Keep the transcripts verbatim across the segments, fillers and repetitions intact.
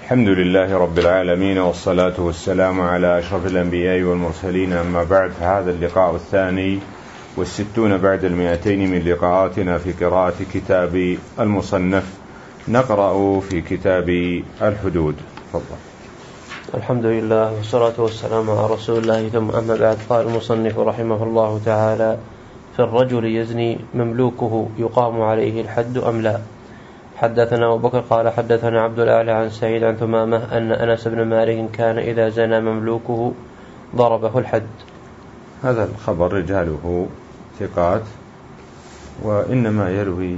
الحمد لله رب العالمين، والصلاة والسلام على أشرف الأنبياء والمرسلين، أما بعد، فهذا اللقاء الثاني والستون بعد المئتين من لقاءاتنا في قراءة كتاب المصنف. نقرأ في كتاب الحدود. تفضل. الحمد لله والصلاة والسلام على رسول الله، ثم أما بعد. قال المصنف رحمه الله تعالى: في الرجل يزني مملوكه يقام عليه الحد أم لا؟ حدثنا أبو بكر قال حدثنا عبد الأعلى عن سعيد عن ثمامة أن أنس بن مالك كان إذا زنى مملوكه ضربه الحد. هذا الخبر رجاله ثقات، وإنما يروي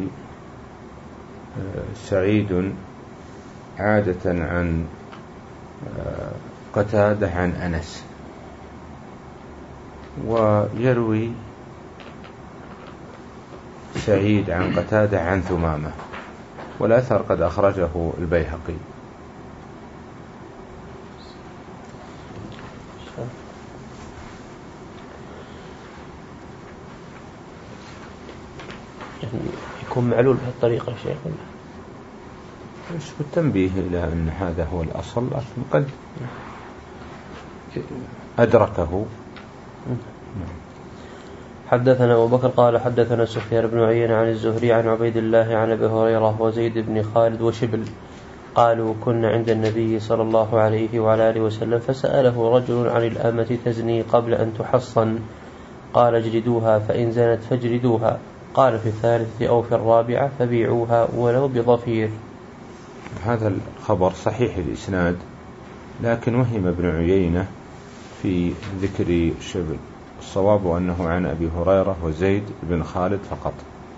سعيد عادة عن قتادة عن أنس، ويروي سعيد عن قتادة عن ثمامة، والأثر قد أخرجه البيهقي. يكون معلول بهالطريقة يا شيخ، مش بالتنبيه إلى أن هذا هو الأصل، لكن قد أدركه. حدثنا أبو بكر قال حدثنا سفيان بن عيينة عن الزهري عن عبيد الله عن أبي هريرة وزيد بن خالد وشبل قالوا: كنا عند النبي صلى الله عليه وعلى آله وسلم فسأله رجل عن الأمة تزني قبل أن تحصن، قال: اجلدوها، فإن زنت فاجلدوها، قال: في الثالثة أو في الرابعة فبيعوها ولو بضفير. هذا الخبر صحيح الإسناد، لكن وهم ابن عيينة في ذكر شبل. الصواب أنه عن أبي هريرة وزيد بن خالد فقط.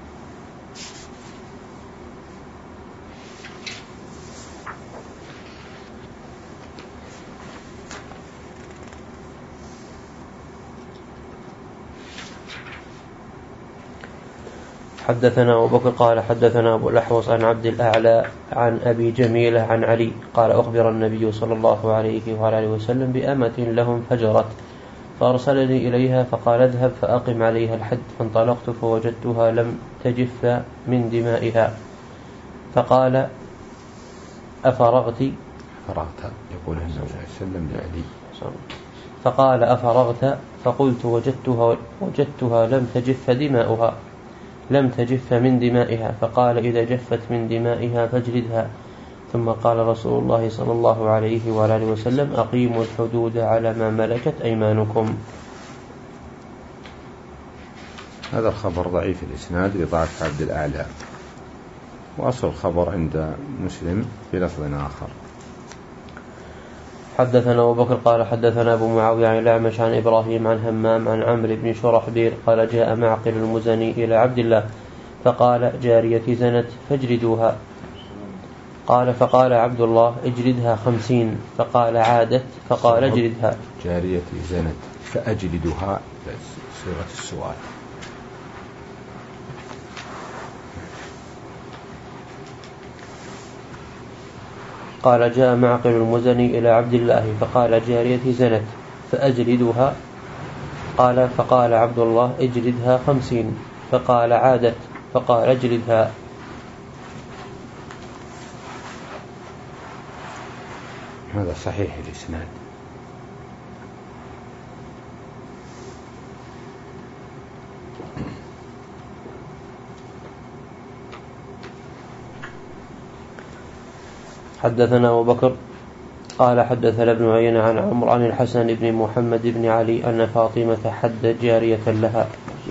حدثنا أبو بكر قال حدثنا أبو الأحوص عن عبد الأعلى عن أبي جميلة عن علي قال: أخبر النبي صلى الله عليه وعلى آله وسلم بأمة لهم فجرت، فأرسلني إليها فقال: اذهب فأقم عليها الحد، فانطلقت فوجدتها لم تجف من دمائها، فقال: أفرغت فرغت يقول النبي صلى الله عليه وسلم لعلي، فقال: أفرغت؟ فقلت: وجدتها, وجدتها لم تجف دماؤها لم تجف من دمائها، فقال: إذا جفت من دمائها فاجلدها. ثم قال رسول الله صلى الله عليه وعلى آله وسلم: أقيموا الحدود على ما ملكت أيمانكم. هذا الخبر ضعيف الإسناد لضعف عبد الأعلى، وأصل الخبر عند مسلم بلفظ آخر. حدثنا أبو بكر قال حدثنا أبو معاوية عن الأعمش عن إبراهيم عن همام عن عمرو بن شرحبيل قال: جاء معقل المزني إلى عبد الله فقال: جاريتي زنت فاجلدوها. قال: فقال عبد الله: اجلدها خمسين. فقال: عادت. فقال: اجلدها. جاريتي زنت فأجلدها، صيغة السؤال. قال: جاء معقل المزني إلى عبد الله فقال: جاريتي زنت فأجلدها. قال: فقال عبد الله: اجلدها خمسين. فقال: عادت. فقال: اجلدها. هذا صحيح الإسناد. حدثنا أبو بكر قال حدثنا ابن عيينة عن عمرو عن الحسن بن محمد بن علي أن فاطمة حد جارية لها.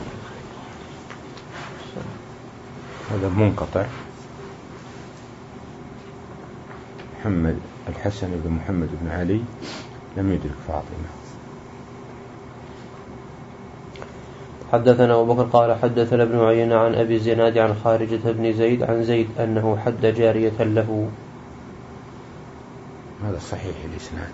هذا منقطع. محمد الحسن بن محمد بن علي لم يدرك فاطمة. حدثنا أبو بكر قال حدثنا ابن عيينة عن أبي الزناد عن خارجة بن زيد عن زيد أنه حد جارية له. هذا صحيح الإسناد.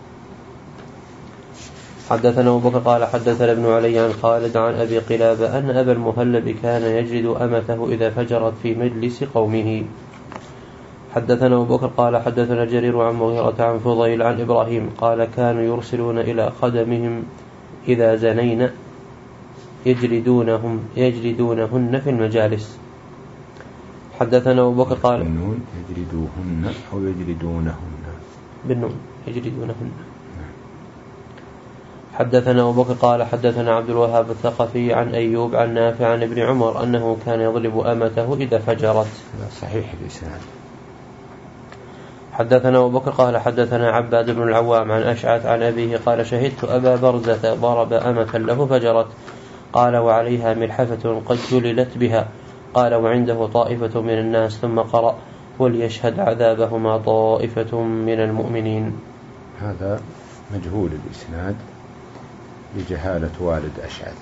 حدثنا أبو بكر قال حدثنا ابن علي عن خالد عن أبي قلابة أن أبا المهلب كان يجلد أمته إذا فجرت في مجلس قومه. حدثنا أبو بكر قال حدثنا جرير عن مغيرة عن فضيل عن إبراهيم قال: كانوا يرسلون إلى خدمهم إذا زنين يجلدونهم يجلدونهن في المجالس. حدثنا أبو بكر قال: يجلدوهن أو يجلدونهن. بالنون يجلدونهن. حدثنا أبو بكر قال حدثنا عبد الوهاب الثقفي عن أيوب عن نافع عن ابن عمر أنه كان يضرب أمته إذا فجرت. صحيح الإسناد. حدثنا أبو بكر قال حدثنا عباد بن العوام عن أشعث عن أبيه قال شهدت أبا برزة ضرب أمة له فجرت. قال وعليها ملحفة قد جللت بها. قال وعنده طائفة من الناس ثم قرأ وليشهد عذابهما طائفة من المؤمنين. هذا مجهول الإسناد لجهالة والد أشعث.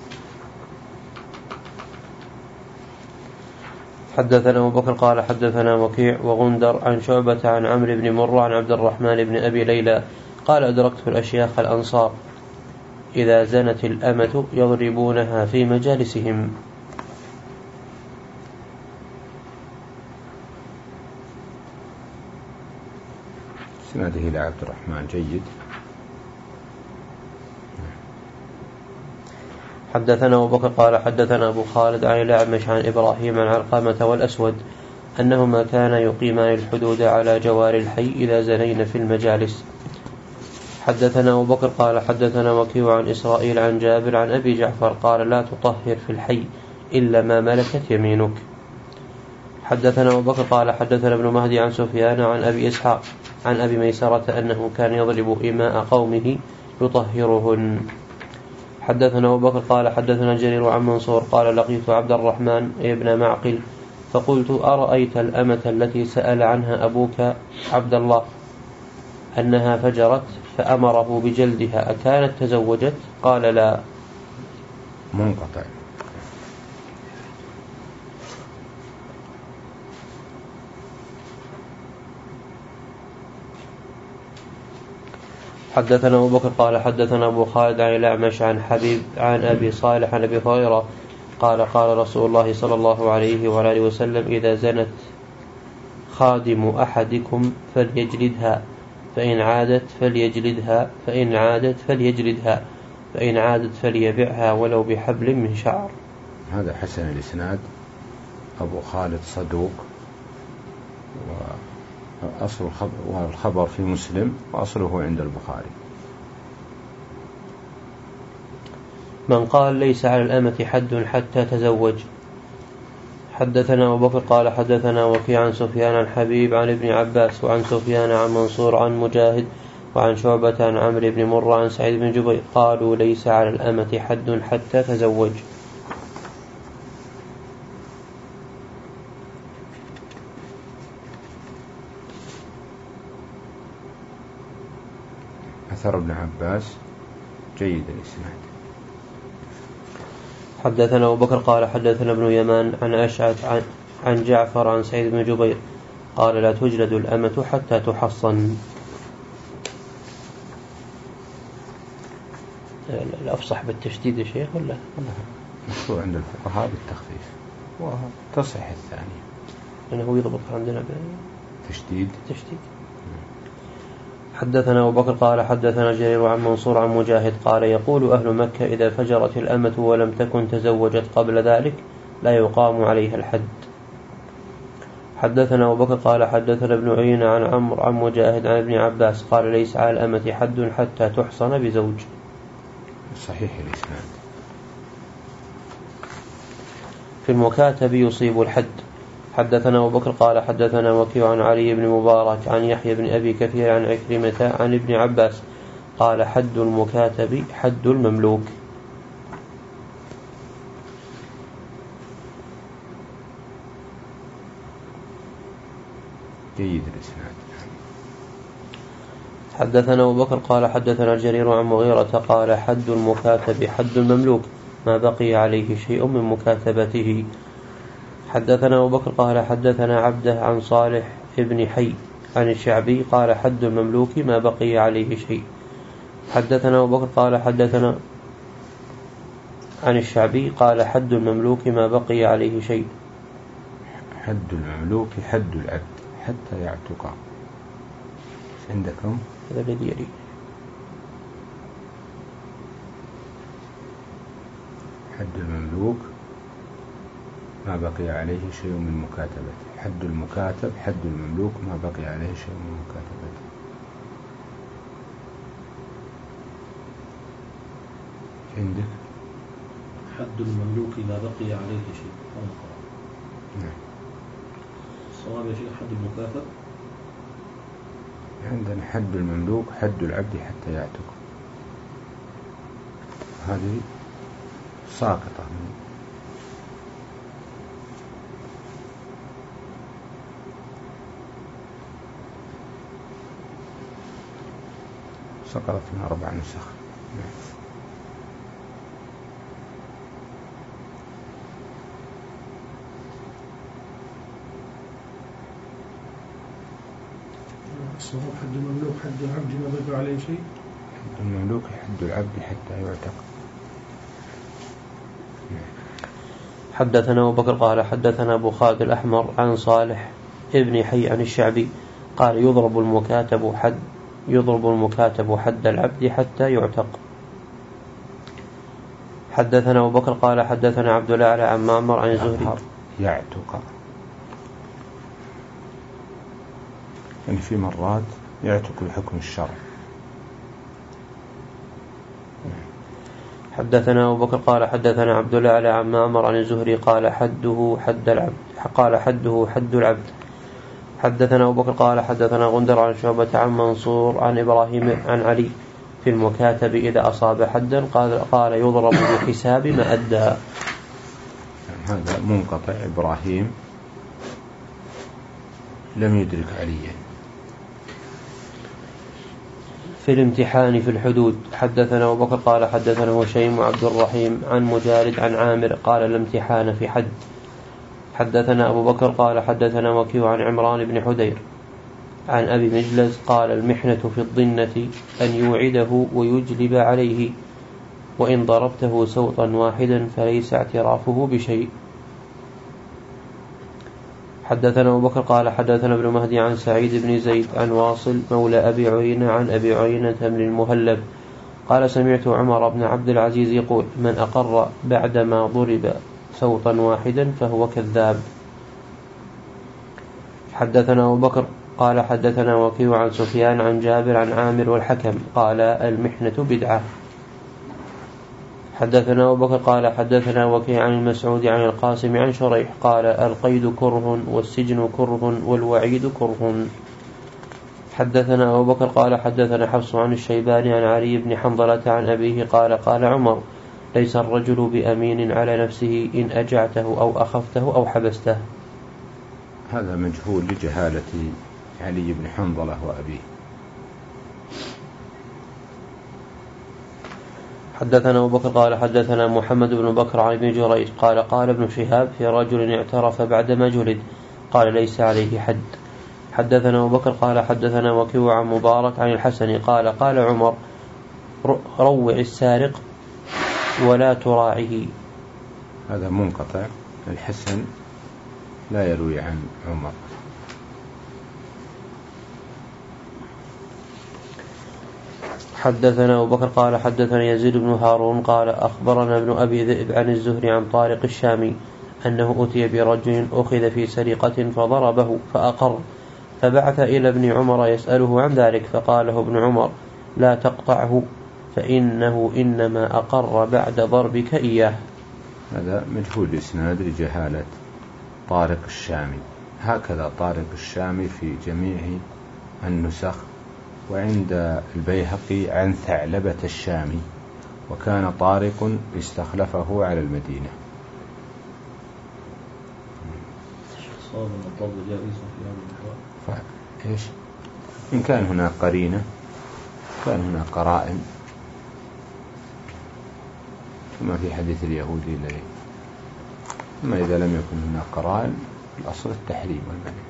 حدثنا أبو بكر قال حدثنا وكيع وغندر عن شعبة عن عمرو بن مرة عن عبد الرحمن بن أبي ليلى قال أدركت الأشياخ الأنصار إذا زنت الأمة يضربونها في مجالسهم. سنده إلى عبد الرحمن جيد. حدثنا أبو بكر قال حدثنا أبو خالد عن الأعمش عن إبراهيم عن علقمة والأسود أنهما كانا يقيمان الحدود على جوار الحي إذا زنين في المجالس. حدثنا أبو بكر قال حدثنا وكيع عن إسرائيل عن جابر عن أبي جعفر قال لا تطهر في الحي إلا ما ملكت يمينك. حدثنا أبو بكر قال حدثنا ابن مهدي عن سفيان عن أبي إسحاق عن أبي ميسرة أنه كان يضرب إماء قومه يطهرهن. حدثنا أبو بكر قال حدثنا جرير عن منصور قال لقيت عبد الرحمن ابن معقل فقلت أرأيت الأمة التي سأل عنها أبوك عبد الله أنها فجرت فأمره بجلدها أكانت تزوجت؟ قال لا. منقطع. حدثنا أبو بكر قال حدثنا أبو خالد عن الأعمش عن حبيب عن أبي صالح عن أبي هريرة قال قال رسول الله صلى الله عليه وآله وسلم إذا زنت خادم أحدكم فليجلدها فإن عادت فليجلدها فإن عادت فليجلدها فإن عادت فليبعها ولو بحبل من شعر. هذا حسن الإسناد. أبو خالد صدوق وأصل الخبر في مسلم وأصله عند البخاري. من قال ليس على الأمة حد حتى تزوج. حدثنا أبو بكر قال حدثنا وكيع عن سفيان عن حبيب عن ابن عباس وعن سفيان عن منصور عن مجاهد وعن شعبة عن عمرو بن مرة عن سعيد بن جبير قالوا ليس على الأمة حد حتى تزوج. أثر ابن عباس جيد الإسناد. حدثنا أبو بكر قال حدثنا ابن يمان عن أشعث عن, عن جعفر عن سعيد بن جبير قال لا تجلد الأمة حتى تحصن. الأفصح بالتشديد يا شيخ ولا مشروع عند الفقهاء بالتخفيف وتصح الثانية لأنه يضبط عندنا بالتشديد تشديد. حدثنا أبو بكر قال حدثنا جرير عن منصور عن مجاهد قال يقول أهل مكة إذا فجرت الأمة ولم تكن تزوجت قبل ذلك لا يقام عليها الحد. حدثنا أبو بكر قال حدثنا ابن عيينة عن عمرو عن مجاهد عن ابن عباس قال ليس على الأمة حد حتى تحصن بزوج. صحيح الإسناد. في المكاتب يصيب الحد. حدثنا أبو بكر قال حدثنا وكيع عن علي بن مبارك عن يحيى بن أبي كثير عن عكرمة عن ابن عباس قال حد المكاتب حد المملوك. جيد الإسناد. حدثنا أبو بكر قال حدثنا جرير عن مغيرة قال حد المكاتب حد المملوك ما بقي عليه شيء من مكاتبته. حدثنا أبو بكر قال حدثنا عبده عن صالح ابن حي عن الشعبي قال حد المملوك ما بقي عليه شيء. حدثنا أبو بكر قال حدثنا عن الشعبي قال حد المملوك ما بقي عليه شيء. حد المملوك حد العبد حتى يعتق. عندكم هذا الذي يلي. حد المملوك ما بقي عليه شيء من مكاتبته. حد المكاتب حد المملوك ما بقي عليه شيء من مكاتبته. عندك حد المملوك لا بقي عليه شيء. نعم. الصواب يا شيخ حد المكاتب. عندنا حد المملوك حد العبد حتى يعتق، هذه ساقطة سقطت من أربع نسخ. الصواب حد المملوك حد العبد ما بقى عليه شيء. حد المملوك حد العبد حتى يعتق. حدثنا أبو بكر قال حدثنا أبو خالد الأحمر عن صالح ابن حي عن الشعبي قال يضرب المكاتب حد يضرب المكاتب حد العبد حتى يعتق. حدثنا أبو بكر قال حدثنا عبد الأعلى عن معمر عن الزهري يعتق، يعني في مرات يعتق بحكم الشرع. حدثنا أبو بكر قال حدثنا عبد الأعلى عن معمر عن الزهري قال حده حد العبد قال حده حد العبد. حدثنا أبو بكر قال حدثنا غندر عن شعبة عن منصور عن إبراهيم عن علي في المكاتب إذا أصاب حدا قال, قال يضرب بحساب ما أدى. هذا منقطع، إبراهيم لم يدرك عليا. في الامتحان في الحدود. حدثنا أبو بكر قال حدثنا هشيم عبد الرحيم عن مجالد عن عامر قال الامتحان في حد. حدثنا أبو بكر قال حدثنا وكيع عن عمران بن حدير عن أبي مجلس قال المحنة في الضنة أن يوعده ويجلب عليه، وإن ضربته سوطا واحدا فليس اعترافه بشيء. حدثنا أبو بكر قال حدثنا ابن مهدي عن سعيد بن زيد عن واصل مولى أبي عيينة عن أبي عيينة بن المهلب قال سمعت عمر بن عبد العزيز يقول من أقر بعدما ضرب سوطا واحدا فهو كذاب. حدثنا أبو بكر قال حدثنا وكيع عن سفيان عن جابر عن عامر والحكم قال المحنة بدعة. حدثنا أبو بكر قال حدثنا وكيع عن المسعود عن القاسم عن شريح قال القيد كره والسجن كره والوعيد كره. حدثنا أبو بكر قال حدثنا حفص عن الشيباني عن علي بن حنظلة عن أبيه قال قال عمر ليس الرجل بأمين على نفسه إن أجعته أو أخفته أو حبسته. هذا مجهول لجهالة علي بن حنظلة وأبيه. حدثنا أبو بكر قال حدثنا محمد بن بكر عن ابن جريج قال قال ابن شهاب في رجل اعترف بعدما جلد قال ليس عليه حد. حدثنا أبو بكر قال حدثنا وكيع عن مبارك عن الحسن قال قال عمر روع السارق ولا تراعه. هذا منقطع، الحسن لا يروي عن عمر. حدثنا أبو بكر قال حدثنا يزيد بن هارون قال أخبرنا ابن أبي ذئب عن الزهري عن طارق الشامي أنه أتي برجل أخذ في سرقة فضربه فأقر، فبعث إلى ابن عمر يسأله عن ذلك فقاله ابن عمر لا تقطعه فإنه إنما أقر بعد ضربك إياه. هذا مجهول الإسناد لجهالة طارق الشامي. هكذا طارق الشامي في جميع النسخ، وعند البيهقي عن ثعلبة الشامي، وكان طارق استخلفه على المدينة. صواب الضبط جائز في هذا الحوار. فإيش إن كان هناك قرينة، كان هناك قرائن كما في حديث اليهودي الذي، أما إذا لم يكن هناك قرائن الأصل التحريم والمنع.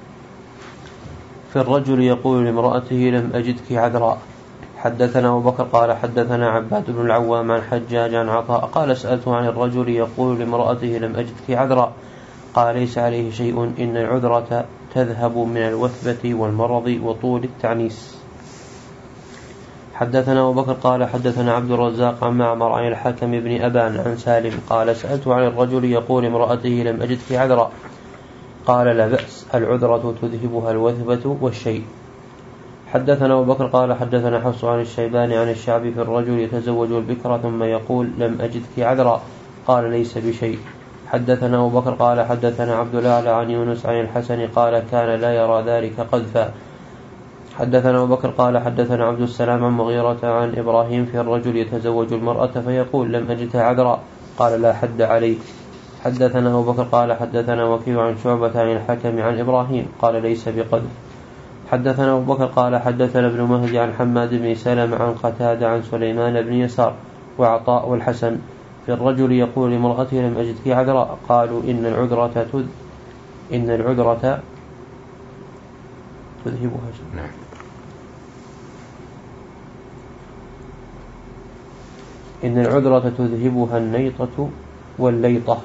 في الرجل يقول لامرأته لم أجدك عذراء. حدثنا أبو بكر قال حدثنا عباد بن العوام عن حجاج عن عطاء قال سألت عن الرجل يقول لامرأته لم أجدك عذراء قال ليس عليه شيء إن العذرة تذهب من الوثبة والمرض وطول التعنيس. حدثنا أبو بكر قال حدثنا عبد الرزاق عن معمر عن الحكم بن أبان عن سالم قال سألت عن الرجل يقول امرأته لم أجدك عذراء قال لا بأس العذرة تذهبها الوثبة والشيء. حدثنا أبو بكر قال حدثنا حفص عن الشيباني عن الشعبي في الرجل يتزوج البكرة ثم يقول لم أجدك عذرا قال ليس بشيء. حدثنا أبو بكر قال حدثنا عبد الأعلى عن يونس عن الحسن قال كان لا يرى ذلك قذفا. حدثنا أبو بكر قال حدثنا عبد السلام عن مغيرة عن إبراهيم في الرجل يتزوج المرأة فيقول لم أجدها عذرا قال لا حد عليه. حدثنا أبو بكر قال حدثنا وكيع عن شعبة عن الحكم عن إبراهيم قال ليس بقذف. حدثنا أبو بكر قال حدثنا ابن مهدي عن حماد بن سلمة عن قتادة عن سليمان بن يسار وعطاء والحسن في الرجل يقول لامرأته لم أجدك عذرا قالوا إن العذرة تذ إن العذرة تذهبها نعم. إن العذرة تذهبها النيطة والليطة.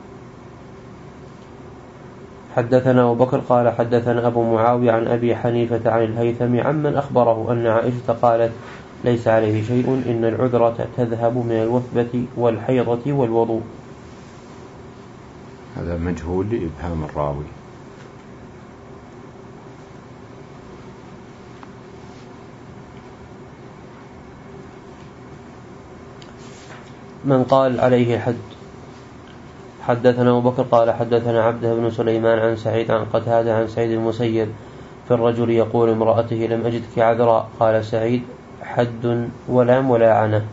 حدثنا أبو بكر قال حدثنا أبو معاوية عن أبي حنيفة عن الهيثم عمن أخبره أن عائشة قالت ليس عليه شيء إن العذرة تذهب من الوثبة والحيضة والوضوء. هذا مجهول لإبهام الراوي. من قال عليه حد. حدثنا أبو بكر قال حدثنا عبده بن سليمان عن سعيد عن قتادة عن سعيد المسيب في الرجل يقول امرأته لم أجدك عذرا قال سعيد حد ولام ولا عنه.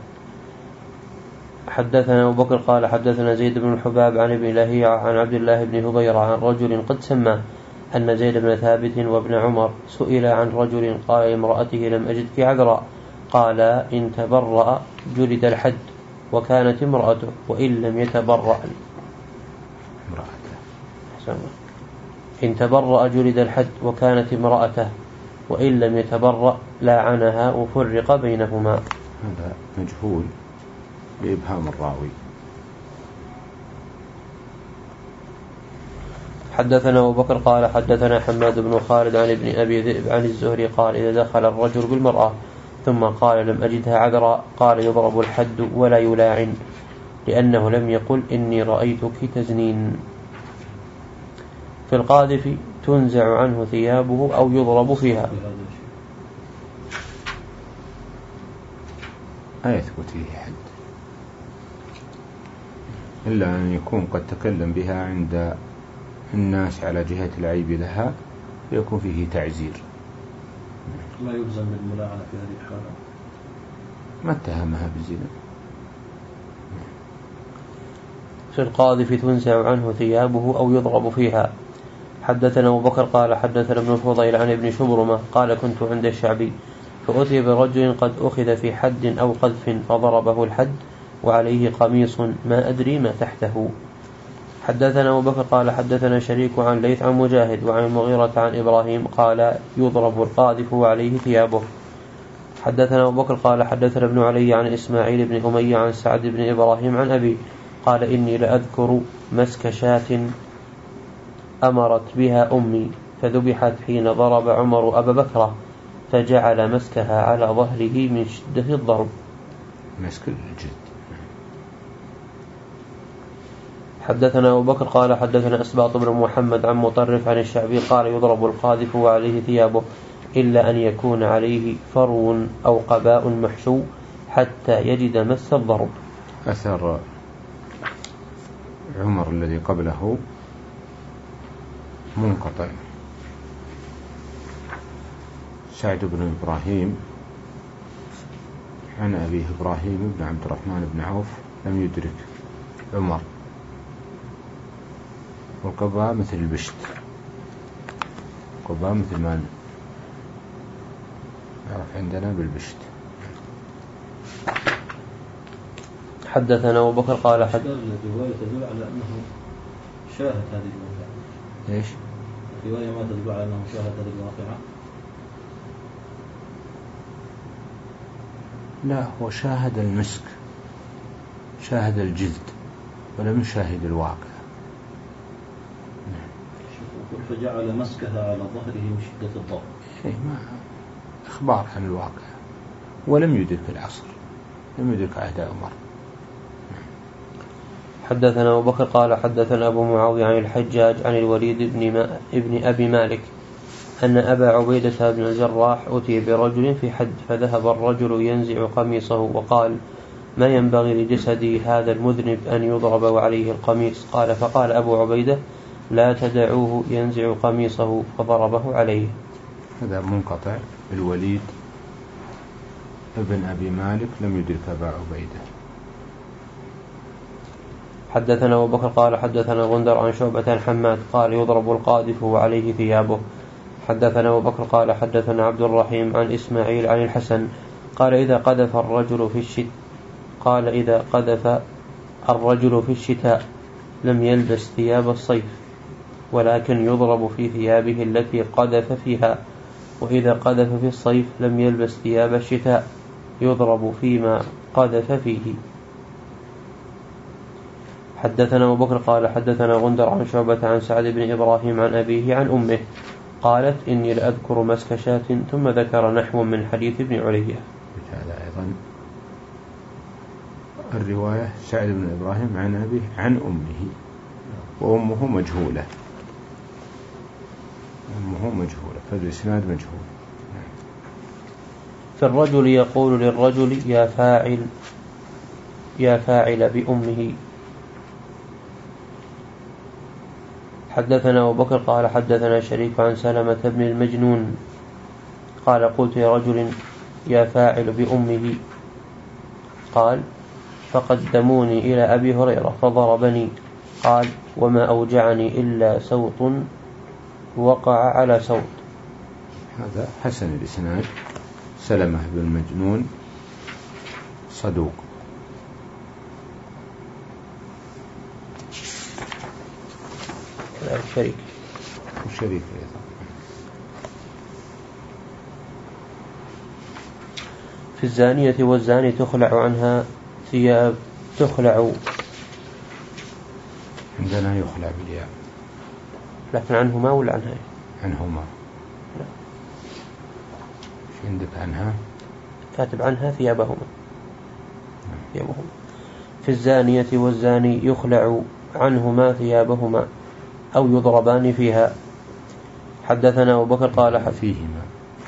حدثنا أبو بكر قال حدثنا زيد بن الحباب عن ابن لهيعة عن عبد الله بن هبيرة عن رجل قد سماه أن زيد بن ثابت وابن عمر سئل عن رجل قال امرأته لم أجدك عذرا قال إن تبرأ جلد الحد وكانت امرأته وإن لم يتبرأ إن تبرأ جلد الحد وكانت امرأته وإن لم يتبرأ لاعنها وفرق بينهما. هذا مجهول لإبهام الراوي. حدثنا أبو بكر قال حدثنا حماد بن خالد عن ابن أبي ذئب عن الزهري قال إذا دخل الرجل بالمرأة ثم قال لم أجدها عذرا قال يضرب الحد ولا يلاعن لأنه لم يقل إني رأيتك تزنين. في القاذف تنزع عنه ثيابه أو يضرب فيها. لا يثبت فيه حد إلا أن يكون قد تكلم بها عند الناس على جهة العيب لها فيكون فيه تعزير. ما يلزم بالملاعنة في هذه الحالة. ما اتهمها بالزنا. في القاذف تنزع عنه ثيابه أو يضرب فيها. حدثنا أبو بكر قال حدثنا ابن الفضيل عن ابن شبرمة قال كنت عند الشعبي فأتي برجل قد أخذ في حد أو قذف فضربه الحد وعليه قميص ما أدري ما تحته. حدثنا أبو بكر قال حدثنا شريك عن ليث عن مجاهد وعن المغيرة عن إبراهيم قال يضرب القاذف وعليه ثيابه. حدثنا أبو بكر قال حدثنا ابن علي عن إسماعيل بن أمية عن سعد بن إبراهيم عن أبي قال إني لأذكر مسك شاة أمرت بها أمي فذبحت حين ضرب عمر أبا بكر فجعل مسكها على ظهره من شدة الضرب. مسك الجد. حدثنا أبو بكر قال حدثنا أسباط بن محمد عن مطرف عن الشعبي قال يضرب القاذف وعليه ثيابه إلا أن يكون عليه فرو أو قباء محشو حتى يجد مس الضرب. أثر عمر الذي قبله منقطع. سعد بن إبراهيم عن أبيه إبراهيم بن عبد الرحمن بن عوف لم يدرك عمر. والقباء مثل البشت. القباء مثل ما نعرف عندنا بالبشت. حدثنا أبو بكر قال حد الرواية تدل على أنه شاهد هذه الواقعة. إيش؟ الرواية ما تدل على أنه شاهد هذه الواقعة. لا، هو شاهد المسك، شاهد الجلد، ولم يشاهد الواقع. فجعل مسكها على ظهره من شدة الضرب. إيه، ما إخبار عن الواقع، ولم يدرك العصر، لم يدرك عهد عمر. حدثنا أبو بكر قال حدثنا أبو معاوية عن الحجاج عن الوليد بن, ما ابن أبي مالك أن أبا عبيدة بن الجراح أتي برجل في حد فذهب الرجل ينزع قميصه وقال ما ينبغي لجسدي هذا المذنب أن يضرب وعليه القميص. قال فقال أبو عبيدة لا تدعوه ينزع قميصه فضربه عليه. هذا منقطع. الوليد ابن أبي مالك لم يدرك أبا عبيدة. حدثنا أبو بكر قال حدثنا غندر عن شعبة عن حماد قال يضرب القاذف وعليه ثيابه. حدثنا أبو بكر قال حدثنا عبد الرحيم عن إسماعيل عن الحسن قال إذا قذف الرجل في الشتاء قال إذا قذف الرجل في الشتاء لم يلبس ثياب الصيف ولكن يضرب في ثيابه التي قذف فيها، وإذا قذف في الصيف لم يلبس ثياب الشتاء يضرب فيما قذف فيه. حدثنا أبو بكر قال حدثنا غندر عن شعبة عن سعد بن إبراهيم عن أبيه عن أمه قالت إني لأذكر مسك شاة ثم ذكر نحو من حديث ابن علية. هذا أيضا الرواية سعد بن إبراهيم عن أبيه عن أمه، وأمه مجهولة أمه مجهولة فالإسناد مجهول. فالرجل يقول للرجل يا فاعل يا فاعل بأمه. حدثنا أبو بكر قال حدثنا شريك عن سلمة بن المجنون قال قلت لرجل يا فاعل بأمه قال فقدموني إلى أبي هريرة فضربني قال وما أوجعني إلا سوط وقع على سوط. هذا حسن الإسناد. سلمة بن المجنون صدوق. شريك وشريك أيضا. في الزانية والزاني تخلع عنها ثياب تخلع عندنا يخلع بالياء لكن عنهما ولا عنها؟ عنهما. لا. في عندك عنها؟ كاتب عنها ثيابهما. ثيابهما. في الزانية والزاني يخلع عنهما ثيابهما أو يضربان فيها. حدثنا أبو بكر قال فيهما.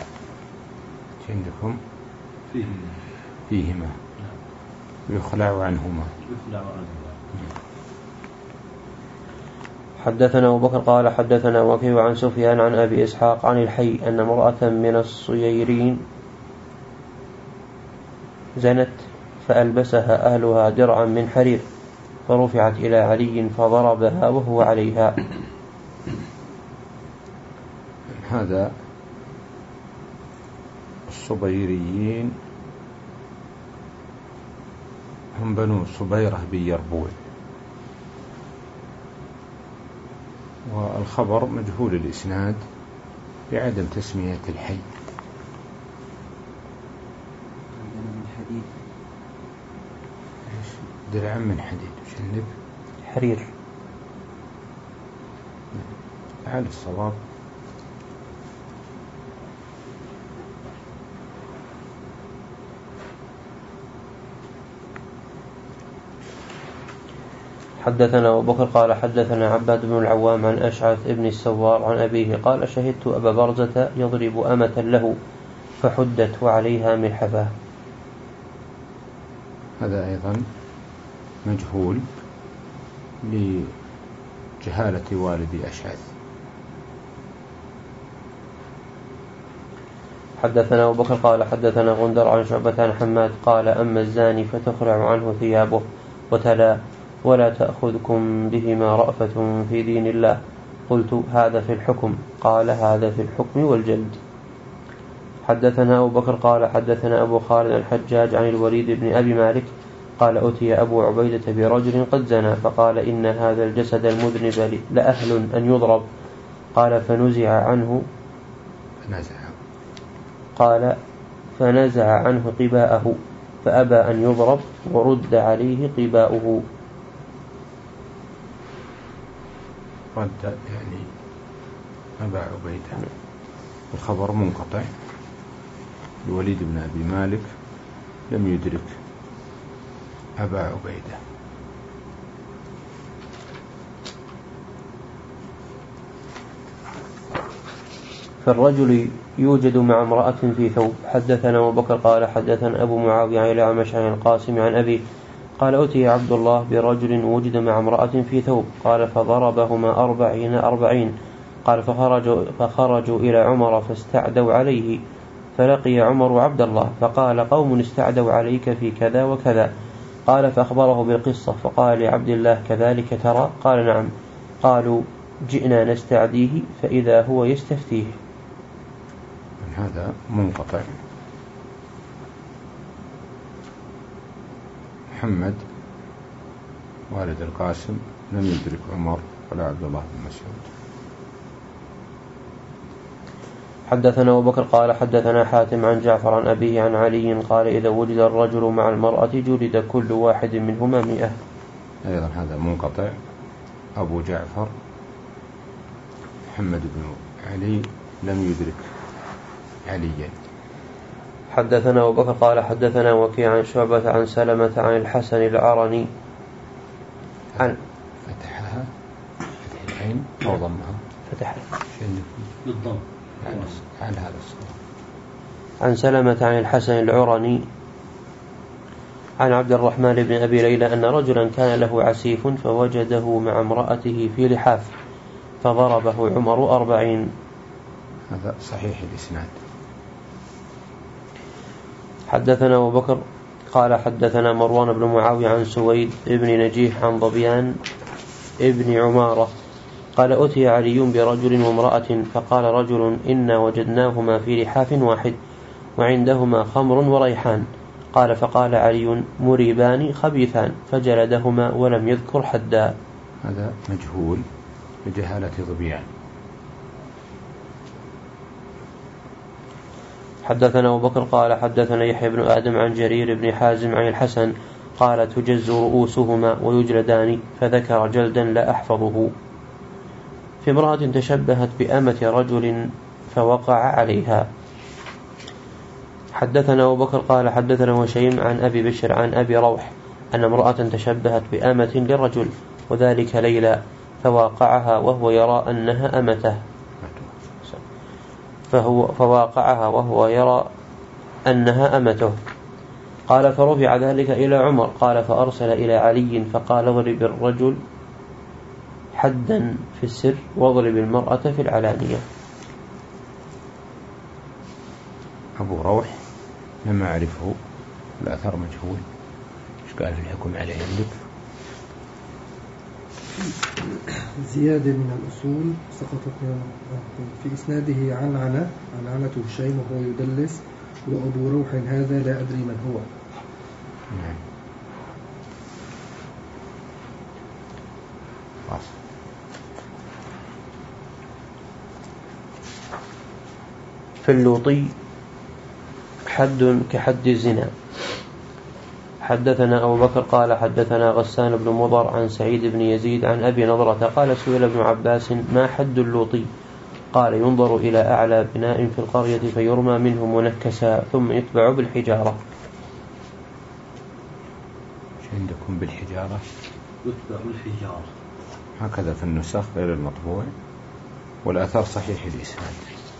عندكم فيهما فيهما يخلع عنهما. يخلع عنهما. حدثنا أبو بكر قال حدثنا وكيع عن سفيان عن أبي إسحاق عن الحي أن امرأة من الصييرين زنت فألبسها أهلها درعا من حرير فرفعت إلى علي فضربها وهو عليها. هذا الصبيريين هم بنو صبيرة بن يربوع، والخبر مجهول الإسناد بعدم تسمية الحي. من حديد درعا من حديد وش عندك؟ حرير. على الصواب. حدثنا أبو بكر قال حدثنا عباد بن العوام عن أشعث ابن السوار عن أبيه قال شهدت أبا برزة يضرب أمة له فحدت وعليها ملحفة. هذا أيضا مجهول لجهالة والد أشعث. حدثنا أبو بكر قال حدثنا غندر عن شعبة عن حماد قال أما الزاني فتخلع عنه ثيابه وتلا ولا تأخذكم بهما رأفة في دين الله. قلت هذا في الحكم قال هذا في الحكم والجلد. حدثنا أبو بكر قال حدثنا أبو خالد الحجاج عن الوليد بن أبي مالك قال أتي أبو عبيدة برجل قد زنى فقال إن هذا الجسد المذنب لأهل أن يضرب. قال فنزع عنه فنزع قال فنزع عنه قباءه فأبى أن يضرب ورد عليه قباؤه. رد يعني أبا عبيدة. الخبر منقطع. الوليد بن أبي مالك لم يدرك أبا عبيدة. في الرجل يوجد مع امرأة في ثوب. حدثنا أبو بكر قال حدثنا أبو معاوية عن الأعمش عن القاسم عن أبي قال أتي عبد الله برجل وجد مع امرأة في ثوب قال فضربهما أربعين أربعين قال فخرجوا, فخرجوا إلى عمر فاستعدوا عليه فلقي عمر عبد الله فقال قوم استعدوا عليك في كذا وكذا قال فأخبره بالقصة فقال لعبد الله كذلك ترى قال نعم قالوا جئنا نستعديه فإذا هو يستفتيه. هذا منقطع. محمد والد القاسم لم يدرك عمر ولا عبد الله بن مسعود. حدثنا أبو بكر قال حدثنا حاتم عن جعفر عن أبيه عن علي قال إذا وجد الرجل مع المرأة جلد كل واحد منهما مئة. أيضا هذا منقطع. أبو جعفر محمد بن علي لم يدرك عليا. حدثنا أبو بكر قال حدثنا وكيع عن شعبة عن سلمة عن الحسن العرني عن فتحها فتح العين أو ضمها فتحها بالضم عن هذا الصوت. عن سلمة عن الحسن العرني عن عبد الرحمن بن أبي ليلى أن رجلا كان له عسيف فوجده مع امرأته في لحاف فضربه عمر أربعين. هذا صحيح الإسناد. حدثنا أبو بكر قال حدثنا مروان بن معاوية عن سويد ابن نجيح عن ضبيان ابن عمارة قال أتي علي برجل وامرأة فقال رجل إنا وجدناهما في لحاف واحد وعندهما خمر وريحان قال فقال علي مريبان خبيثان فجلدهما ولم يذكر حدا. هذا مجهول لجهالة ضبيان. حدثنا أبو بكر قال حدثنا يحيى بن آدم عن جرير بن حازم عن الحسن قال تجز رؤوسهما ويجلدان فذكر جلدا لا أحفظه في امرأة تشبهت بأمة رجل فوقع عليها. حدثنا أبو بكر قال حدثنا وشيم عن أبي بشر عن أبي روح أن امرأة تشبهت بأمة للرجل وذلك ليلى فواقعها وهو يرى أنها أمته فهو فواقعها وهو يرى أنها أمته قال فرفع ذلك إلى عمر قال فأرسل إلى علي فقال اضرب الرجل حدا في السر واضرب المرأة في العلانية. أبو روح لم أعرفه الأثر مجهول. إيش قال في الحكم عليه عندك؟ زيادة من الأصول سقطت في إسناده عن عنة عن عنة هشيم وهو يدلس وأبو روح هذا لا أدري من هو. نعم. في اللوطي حد كحد الزنا. حدثنا أبو بكر قال حدثنا غسان بن مضر عن سعيد بن يزيد عن أبي نضرة قال سئل ابن عباس ما حد اللوطي قال ينظر إلى أعلى بناء في القرية فيرمى منه منكسا ثم يتبع بالحجارة. شو عندكم بالحجارة؟ يتبع بالحجارة هكذا في النسخ غير المطبوع والأثر صحيح الإسناد.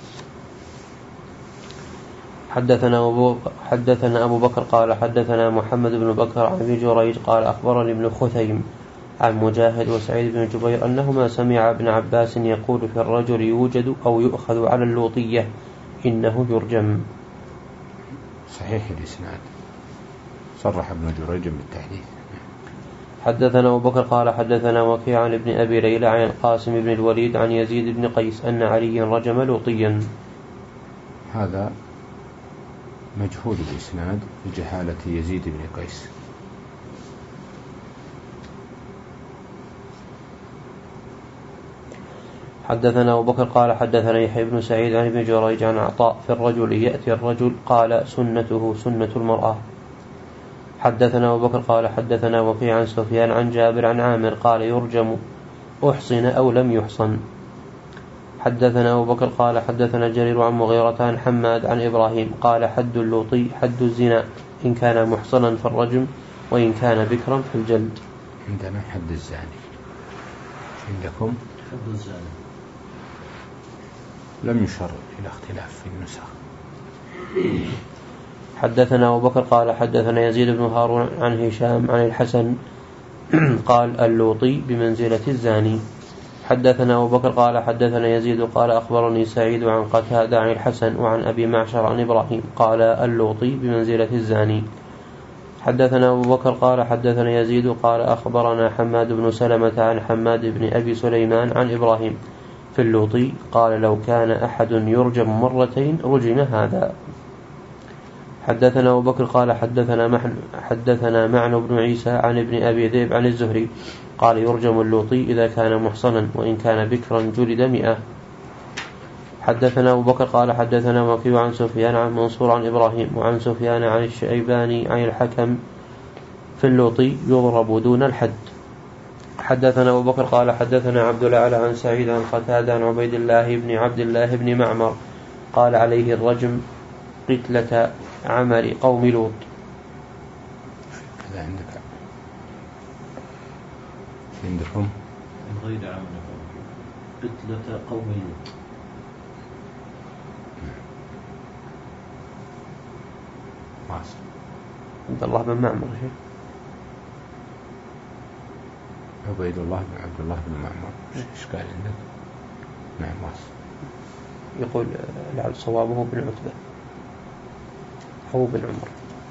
حدثنا أبو, حدثنا أبو بكر قال حدثنا محمد بن بكر عن أبي جريج قال أخبرني ابن خثيم عن مجاهد وسعيد بن جبير أنهما سمع ابن عباس يقول في الرجل يوجد أو يؤخذ على اللوطية إنه يرجم. صحيح الإسناد صرح ابن جريج بالتحديث. حدثنا أبو بكر قال حدثنا وكيع عن ابن أبي ليلى عن القاسم بن الوليد عن يزيد بن قيس أن علي رجم لوطيا. هذا مجهول الإسناد لجهالة يزيد بن قيس. حدثنا أبو بكر قال حدثنا يحيى بن سعيد عن ابن جريج عن عطاء في الرجل يأتي الرجل قال سنته سنة المرأة. حدثنا أبو بكر قال حدثنا وكيع عن سفيان عن جابر عن عامر قال يرجم أحصن أو لم يحصن. حدثنا أبو بكر قال حدثنا جرير عن مغيرة عن حماد عن إبراهيم قال حد اللوطي حد الزنا إن كان محصنا في الرجم وإن كان بكرا في الجلد. عندنا حد الزاني. عندكم حد الزاني لم يشر إلى اختلاف في النسخ. حدثنا أبو بكر قال حدثنا يزيد بن هارون عن هشام عن الحسن قال اللوطي بمنزلة الزاني. حدثنا أبو بكر قال حدثنا يزيد قال أخبرني سعيد عن قتادة عن الحسن وعن أبي معشر عن إبراهيم قال اللوطي بمنزلة الزاني. حدثنا أبو بكر قال حدثنا يزيد قال أخبرنا حماد بن سلمة عن حماد بن أبي سليمان عن إبراهيم في اللوطي قال لو كان أحد يرجم مرتين رجم هذا. حدثنا أبو بكر قال حدثنا محن حدثنا معن بن عيسى عن ابن أبي ذئب عن الزهري قال يرجم اللوطي إذا كان محصنا وإن كان بكرا جلد مئة. حدثنا أبو بكر قال حدثنا وكيع عن سفيان عن منصور عن إبراهيم وعن سفيان عن الشيباني عن الحكم في اللوطي يضرب دون الحد. حدثنا أبو بكر قال حدثنا عبد الأعلى عن سعيد عن قتادة عن عبيد الله بن عبد الله بن معمر قال عليه الرجم قتلة عمل قوم لوط. هذا عندك عندكم من غير عمل قتلة قوم لوط. عبد الله بن معمر شيء عبيد الله بن عبد الله بن معمر إشكال عندك؟ نعم واصل. يقول لعل صوابه بن عتبة أو بن عمر.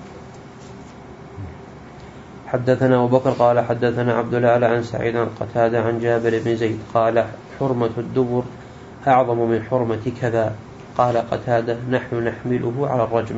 حدثنا أبو بكر قال حدثنا عبد الأعلى عن سعيد عن قتادة عن جابر بن زيد قال حرمة الدبر أعظم من حرمة كذا. قال قتادة نحن نحمله على الرجم.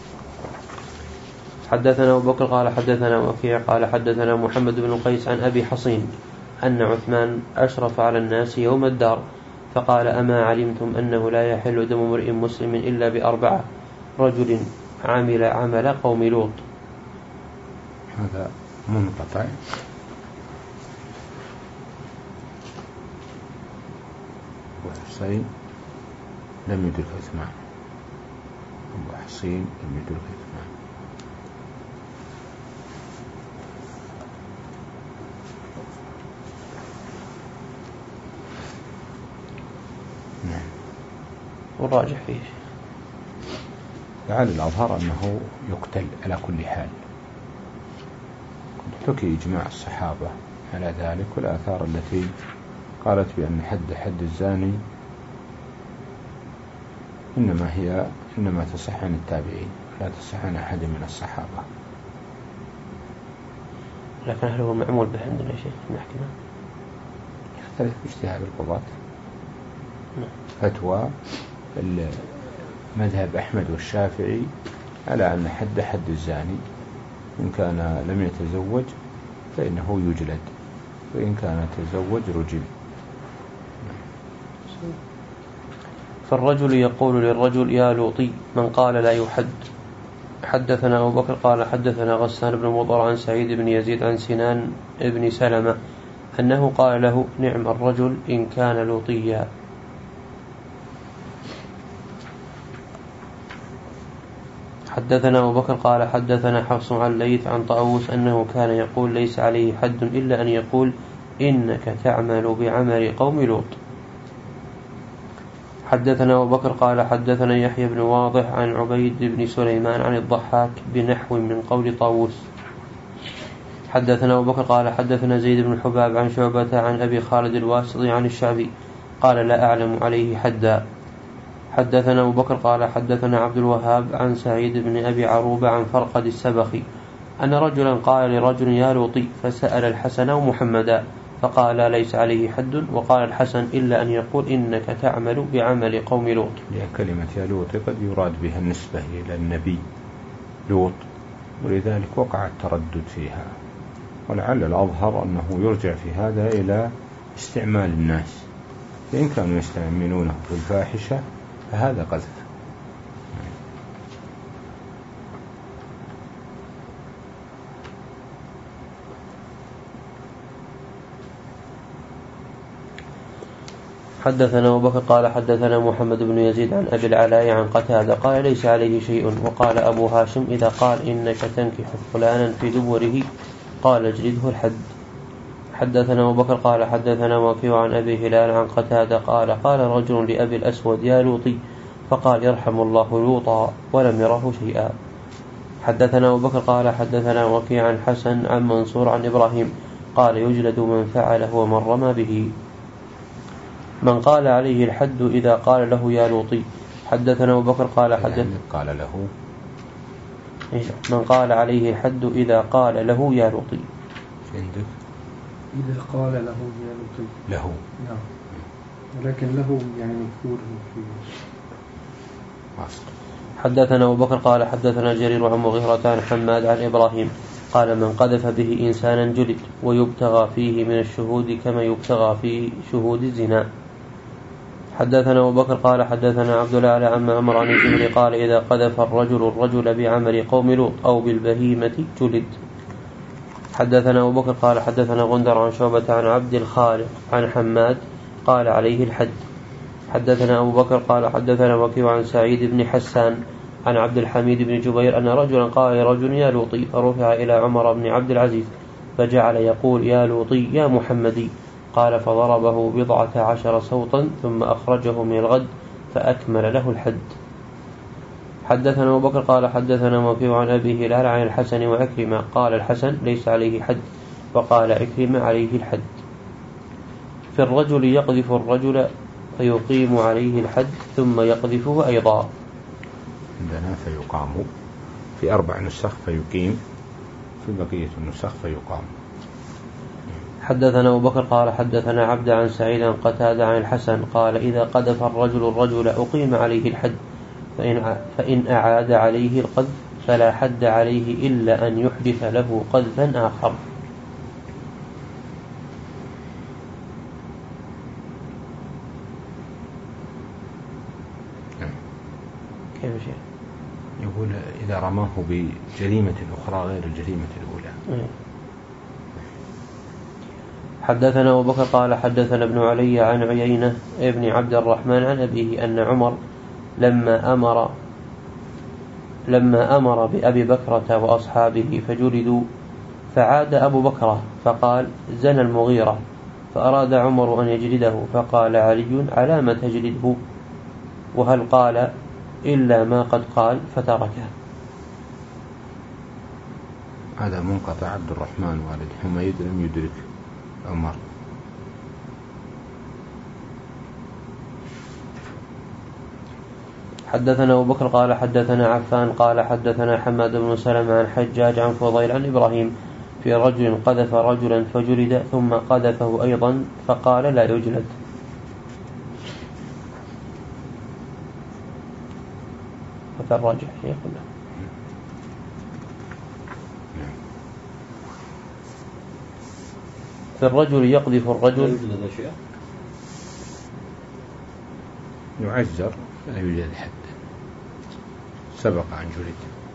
حدثنا أبو بكر قال حدثنا وكيع قال حدثنا محمد بن قيس عن أبي حصين أن عثمان أشرف على الناس يوم الدار فقال أما علمتم أنه لا يحل دم امرئ مسلم إلا بأربعة رجل عمل عمل قوم لوط. هذا منقطع. وحسين لم يدرك عثمان. أبو حصين لم يدرك عثمان. والراجح فيه لعل الأظهر أنه يقتل على كل حال. حكي إجماع الصحابة على ذلك والآثار التي قالت بأن حد حد الزاني إنما هي إنما تصح عن التابعين لا تصح عن أحد من الصحابة. لكن هل هو معمول به عندنا شيء في المحكمة؟ يختلف باجتهاد القضاة. فتوى المذهب أحمد والشافعي على أن حد حد الزاني إن كان لم يتزوج فإنه يجلد وإن كان تزوج رجم. فالرجل يقول للرجل يا لوطي من قال لا يحد. حدثنا أبو بكر قال حدثنا غسان بن مضر عن سعيد بن يزيد عن سنان بن سلمة أنه قال له نعم الرجل إن كان لوطيا. حدثنا أبو بكر قال حدثنا حفص عن ليث عن طاووس أنه كان يقول ليس عليه حد إلا أن يقول إنك تعمل بعمل قوم لوط. حدثنا أبو بكر قال حدثنا يحيى بن واضح عن عبيد بن سليمان عن الضحاك بنحو من قول طاووس. حدثنا أبو بكر قال حدثنا زيد بن حباب عن شعبة عن أبي خالد الواسطي عن الشعبي قال لا أعلم عليه حدا. حدثنا أبو بكر قال حدثنا عبد الوهاب عن سعيد بن أبي عروبة عن فرقد السبخي أن رجلا قال لرجل يا لوطي فسأل الحسن ومحمدا فقال ليس عليه حد وقال الحسن إلا أن يقول إنك تعمل بعمل قوم لوط. كلمة يا لوط قد يراد بها النسبة إلى النبي لوط ولذلك وقع التردد فيها ولعل الأظهر أنه يرجع في هذا إلى استعمال الناس فإن كانوا يستعملونه في الفاحشة فهذا قذف. حدثنا أبو بكر قال حدثنا محمد بن يزيد عن أبي العلاء عن قتادة قال ليس عليه شيء. وقال أبو هاشم إذا قال إنك تنكح فلانا في دبره قال اجلده الحد. حدثنا أبو بكر قال حدثنا وكيع عن أبي هلال عن قتادة قال قال رجل لأبي الأسود يا لوطي فقال يرحم الله لوطا ولم يره شيئا. حدثنا أبو بكر قال حدثنا وكيع عن حسن عن منصور عن إبراهيم قال يجلد من فعله ومن رمى به. من قال عليه الحد إذا قال له يا لوطي. حدثنا أبو بكر قال حدث قال له من قال عليه الحد إذا قال له يا لوطي. عندك إذا قال له يا لوطي له نعم، ولكن له يعني مذكور في مصر. حدثنا أبو بكر قال حدثنا جرير عن مغيرة عن حماد عن إبراهيم قال من قذف به إنسانا جلد ويبتغى فيه من الشهود كما يبتغى في شهود الزنا. حدثنا أبو بكر قال حدثنا عبد الأعلى عن معمر عن الزهري قال إذا قذف الرجل الرجل بعمل قوم لوط أو بالبهيمة جلد. حدثنا أبو بكر قال حدثنا غندر عن شعبة عن عبد الخالق عن حماد قال عليه الحد. حدثنا أبو بكر قال حدثنا وكيع عن سعيد بن حسان عن عبد الحميد بن جبير أن رجلا قال لرجل يا لوطي فرفع إلى عمر بن عبد العزيز فجعل يقول يا لوطي يا محمدي قال فضربه بضعة عشر صوتا ثم أخرجه من الغد فأكمل له الحد. حدثنا أبو بكر قال حدثنا وكيع عن أبي هلال عن الحسن وعكرمة قال الحسن ليس عليه حد وقال عكرمة عليه الحد. في الرجل يقذف الرجل فيقيم عليه الحد ثم يقذفه أيضا. عندنا فيقام في أربع نسخ فيقيم في بقية النسخ فيقام. حدثنا أبو بكر قال حدثنا عبد عن سعيد عن قتادة عن الحسن قال إذا قذف الرجل الرجل أقيم عليه الحد فإن, فإن أعاد عليه القذف فلا حد عليه إلا أن يحدث له قذفا آخر. كيف شيء؟ يقول إذا رماه بجريمة أخرى غير الجريمة الأولى. حدثنا أبو بكر قال حدثنا ابن علي عن عيينة ابن عبد الرحمن عن أبيه أن عمر لما أمر لما أمر بأبي بكرة وأصحابه فجلدوا فعاد أبو بكرة فقال زنى المغيرة فأراد عمر أن يجلده فقال علي على ما تجلده وهل قال إلا ما قد قال فتركه. هذا منقطع عبد الرحمن والد حميد لم يدرك عمر. حدثنا أبو بكر قال حدثنا عفان قال حدثنا حماد بن سلمة عن حجاج عن فضيل عن إبراهيم في رجل قذف رجلا فجلد ثم قذفه أيضا فقال لا يجلد. فالراجح يقول له فالرجل يقذف الرجل يعزر لا يوجد حد سبق عن جلد.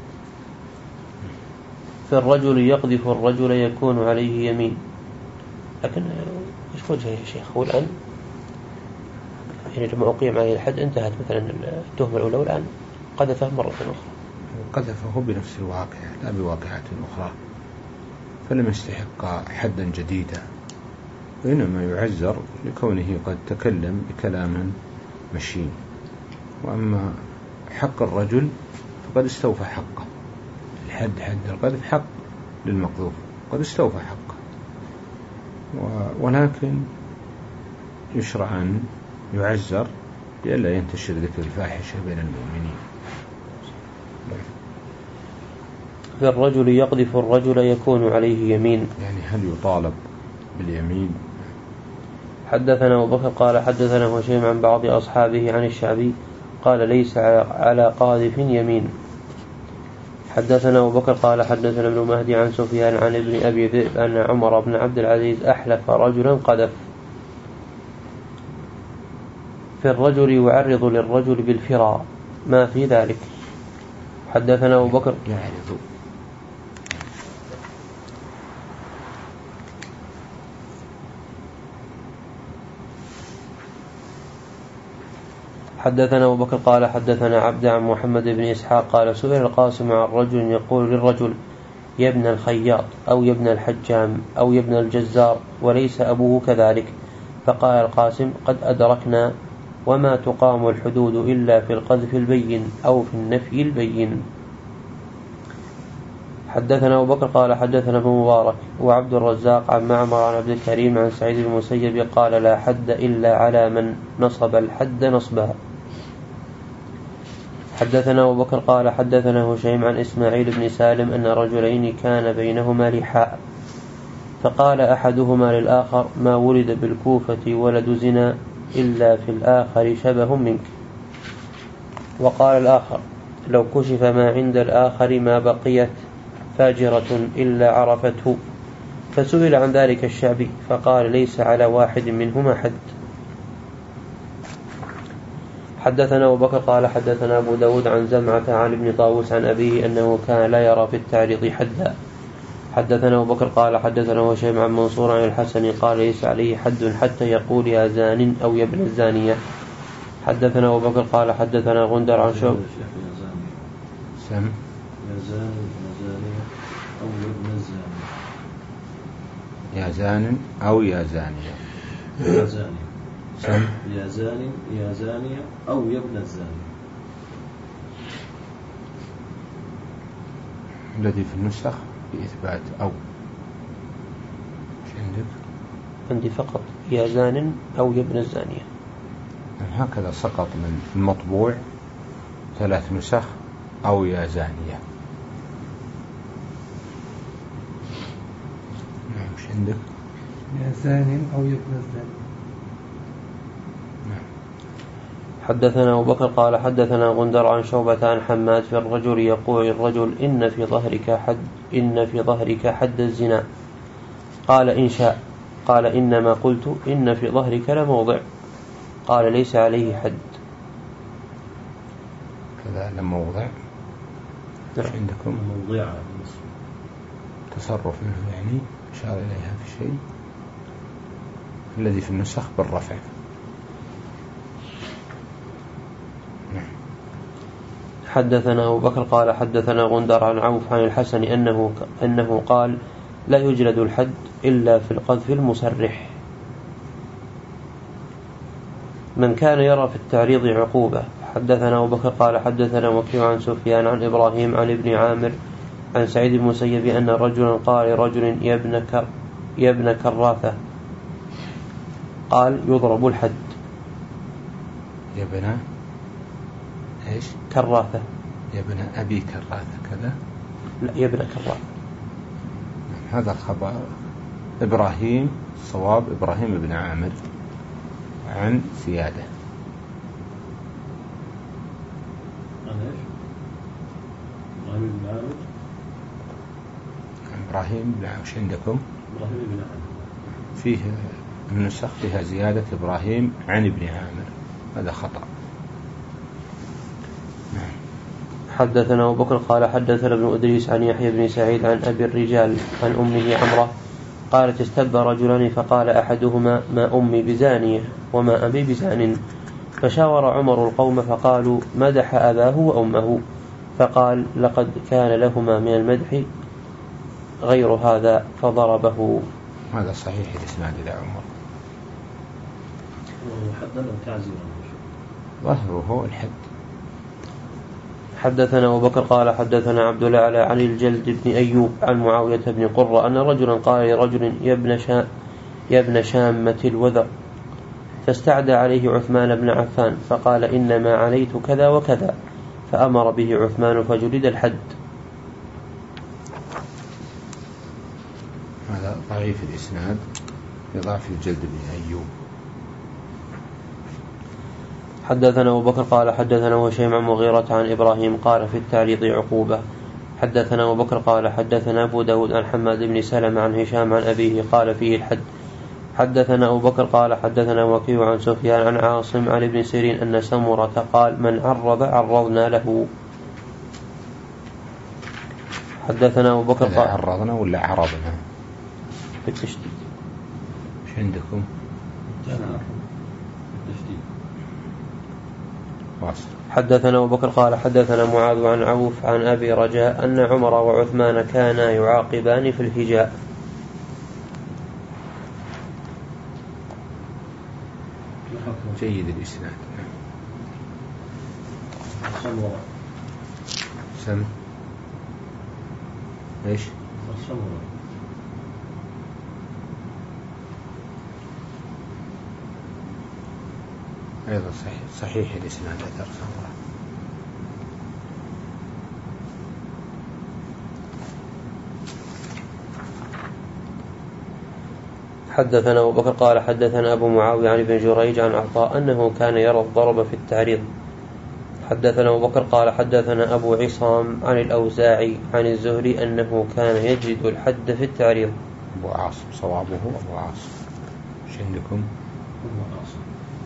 فالرجل يقذف الرجل يكون عليه يمين. لكن ايش وجهه يا شيخ؟ هو الآن يعني لما أقيم عليه الحد انتهت مثلا التهمة الأولى والآن قذفه مرة أخرى. قذفه بنفس الواقعة لا بواقعة أخرى فلم يستحق حدا جديدا وإنما يعزر لكونه قد تكلم بكلام مشين. وأما حق الرجل فقد استوفى حقه. الحد حد القذف حق للمقذوف قد استوفى حقه ولكن يشرع أن يعزر لئلا ينتشر ذكر الفاحشة بين المؤمنين. فالرجل يقذف الرجل يكون عليه يمين يعني هل يطالب باليمين؟ حدثنا أبو بكر قال حدثنا هشيم عن بعض أصحابه عن الشعبي قال ليس على قاذف يمين. حدثنا أبو بكر قال حدثنا ابن مهدي عن سفيان عن ابن أبي ذئب أن عمر بن عبد العزيز أحلف رجلا قذف. في الرجل يعرض للرجل بالفراء ما في ذلك. حدثنا أبو بكر يعرض حدثنا أبو بكر قال حدثنا عبد عن محمد بن إسحاق قال سئل القاسم عن رجل يقول للرجل يا ابن الخياط أو يا ابن الحجام أو يا ابن الجزار وليس أبوه كذلك. فقال القاسم قد أدركنا وما تقام الحدود إلا في القذف البين أو في النفي البين. حدثنا أبو بكر قال حدثنا ابن مبارك وعبد الرزاق عن معمر عن عبد الكريم عن سعيد بن المسيب قال لا حد إلا على من نصب الحد نصبا. حدثنا أبو بكر قال حدثنا هشيم عن إسماعيل بن سالم أن رجلين كان بينهما لحاء فقال أحدهما للآخر ما ولد بالكوفة ولد زنا إلا في الآخر شبه منك. وقال الآخر لو كشف ما عند الآخر ما بقيت فاجرة إلا عرفته. فسئل عن ذلك الشعبي فقال ليس على واحد منهما حد. حدثنا أبو بكر قال حدثنا أبو داود عن زمعة عن ابن طاووس عن أبيه أنه كان لا يرى في التعريض حدا. حدثنا أبو بكر قال حدثنا هشيم عن منصور عن الحسن قال ليس عليه حد حتى يقول يا زان أو يا ابن الزانية. حدثنا أبو بكر قال حدثنا غندر عن شعب سم يا زان أو يا ابن الزانية يا زان أو يا زانية يا زانية سم يا زان يا زانية أو يا ابن الزانية. الذي في النسخ بإثبات أو ايش عندك؟ عندي فقط يا زان أو يا ابن الزانية. هكذا سقط من المطبوع ثلاث نسخ أو يا زانية. نعم ايش عندك؟ يا زان أو يا ابن الزانية. نعم. حدثنا أبو بكر قال حدثنا غندر عن شعبة عن حماد في الرجل يقول الرجل إن في ظهرك حد إن في ظهرك حد الزنا. قال إن شاء. قال إنما قلت إن في ظهرك لموضع. قال ليس عليه حد. كذا لموضع. نعم. عندكم موضعة تصرف منه يعني أشار إليها في شيء. الذي في النسخ بالرفع. حدثنا أبو بكر قال حدثنا غندر عن عوف عن الحسن أنه, أنه قال لا يجلد الحد إلا في القذف المصرح. من كان يرى في التعريض عقوبة. حدثنا أبو بكر قال حدثنا وكيع عن سفيان عن إبراهيم عن ابن عامر عن سعيد بن المسيب أن رجلا قال لرجل يا ابن كر يا ابن كراثة قال يضرب الحد. يا ابن ايش؟ كراثة. يا ابن أبي كراثة كذا. لا يا ابن كراثة. هذا خبر إبراهيم صواب إبراهيم بن عامر عن سيادة. عن ايش؟ إبراهيم بن عامر. إبراهيم بن عامر. وش عندكم؟ إبراهيم بن عامر. فيه النسخ فيها زيادة إبراهيم عن ابن عامر. هذا خطأ. حدثنا أبو بكر قال حدثنا ابن أدريس عن يحيى بن سعيد عن أبي الرجال عن أمه عمرة قالت استب رجلان فقال أحدهما ما أمي بزانية وما أبي بزان. فشاور عمر القوم فقالوا مدح أباه وأمه. فقال لقد كان لهما من المدح غير هذا فضربه. هذا صحيح الإسناد إلى عمر. وحدنا تعزيرا ظهره هو الحد. حدثنا أبو بكر قال حدثنا عبد الأعلى عن الجلد بن أيوب عن معاوية بن قرة أن رجلا قال لرجل يا ابن شام يا ابن شامة الوذر. فاستعدى عليه عثمان بن عفان فقال إنما عليت كذا وكذا فأمر به عثمان فجلد الحد. هذا ضعيف الإسناد لضعف الجلد بن أيوب. حدثنا أبو بكر قال حدثنا هشيم عن مغيرة عن إبراهيم قال في التعريض عقوبة. حدثنا أبو بكر قال حدثنا أبو داود عن حماد بن سلمة عن هشام عن أبيه قال فيه الحد. حدثنا أبو بكر قال حدثنا وكيع عن سفيان عن عاصم عن ابن سيرين أن سمرة قال من عرض عرضنا له. حدثنا أبو بكر قال عرضنا ولا عرضنا بالتشديد. ايش عندكم؟ بالتشديد. واصل. حدثنا أبو بكر قال حدثنا معاذ عن عوف عن أبي رجاء أن عمر وعثمان كانا يعاقبان في الهجاء. جيد الإسناد. سمرة سم ايش؟ سمرة أيضا صحيح صحيح الإسناد أثر سمرة. حدثنا أبو بكر قال حدثنا أبو معاوية عن ابن جريج عن عطاء أنه كان يرى الضرب في التعريض. حدثنا أبو بكر قال حدثنا أبو عصام عن الأوزاعي عن الزهري أنه كان يجلد الحد في التعريض. أبو عاصم صوابه أبو عاصم. ايش عندكم؟ أبو عاصم.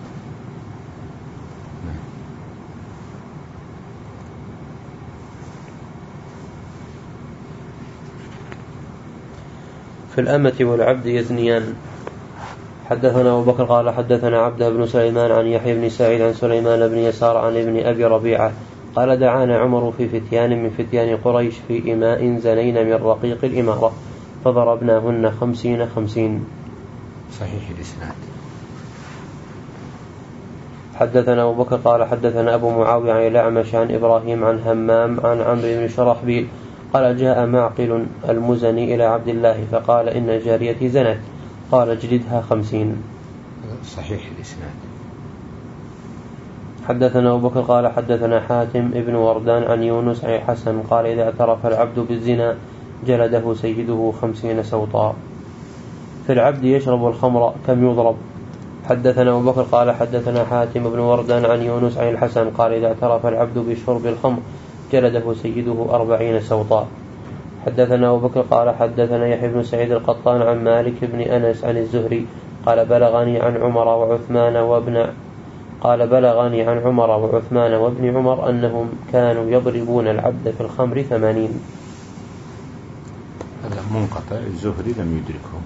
في الأمة والعبد يزنيان. حدثنا أبو بكر قال حدثنا عبده بن سليمان عن يحيى بن سعيد عن سليمان بن يسار عن ابن أبي ربيعة قال دعانا عمر في فتيان من فتيان قريش في إماء زنين من رقيق الإمارة فضربناهن خمسين خمسين. صحيح الإسناد. حدثنا أبو بكر قال حدثنا أبو معاوية عن الأعمش عن إبراهيم عن همام عن عمرو بن شرحبيل قال جاء معقل المزني إلى عبد الله فقال إن جاريتي زنت قال اجلدها خمسين. صحيح الإسناد. حدثنا أبو بكر قال حدثنا حاتم ابن وردان عن يونس عن الحسن قال إذا اعترف العبد بالزنا جلده سيده خمسين سوطا. في العبد يشرب الخمر كم يضرب. حدثنا أبو بكر قال حدثنا حاتم بن وردان عن يونس عن الحسن قال إذا اعترف العبد بشرب الخمر جلده سيده أربعين سوطا. حدثنا أبو بكر قال حدثنا يحيى بن سعيد القطان عن مالك بن أنس عن الزهري قال بلغني عن عمر وعثمان وابن قال بلغني عن عمر وعثمان وابن عمر أنهم كانوا يضربون العبد في الخمر ثمانين. هذا منقطع الزهري لم يدركه.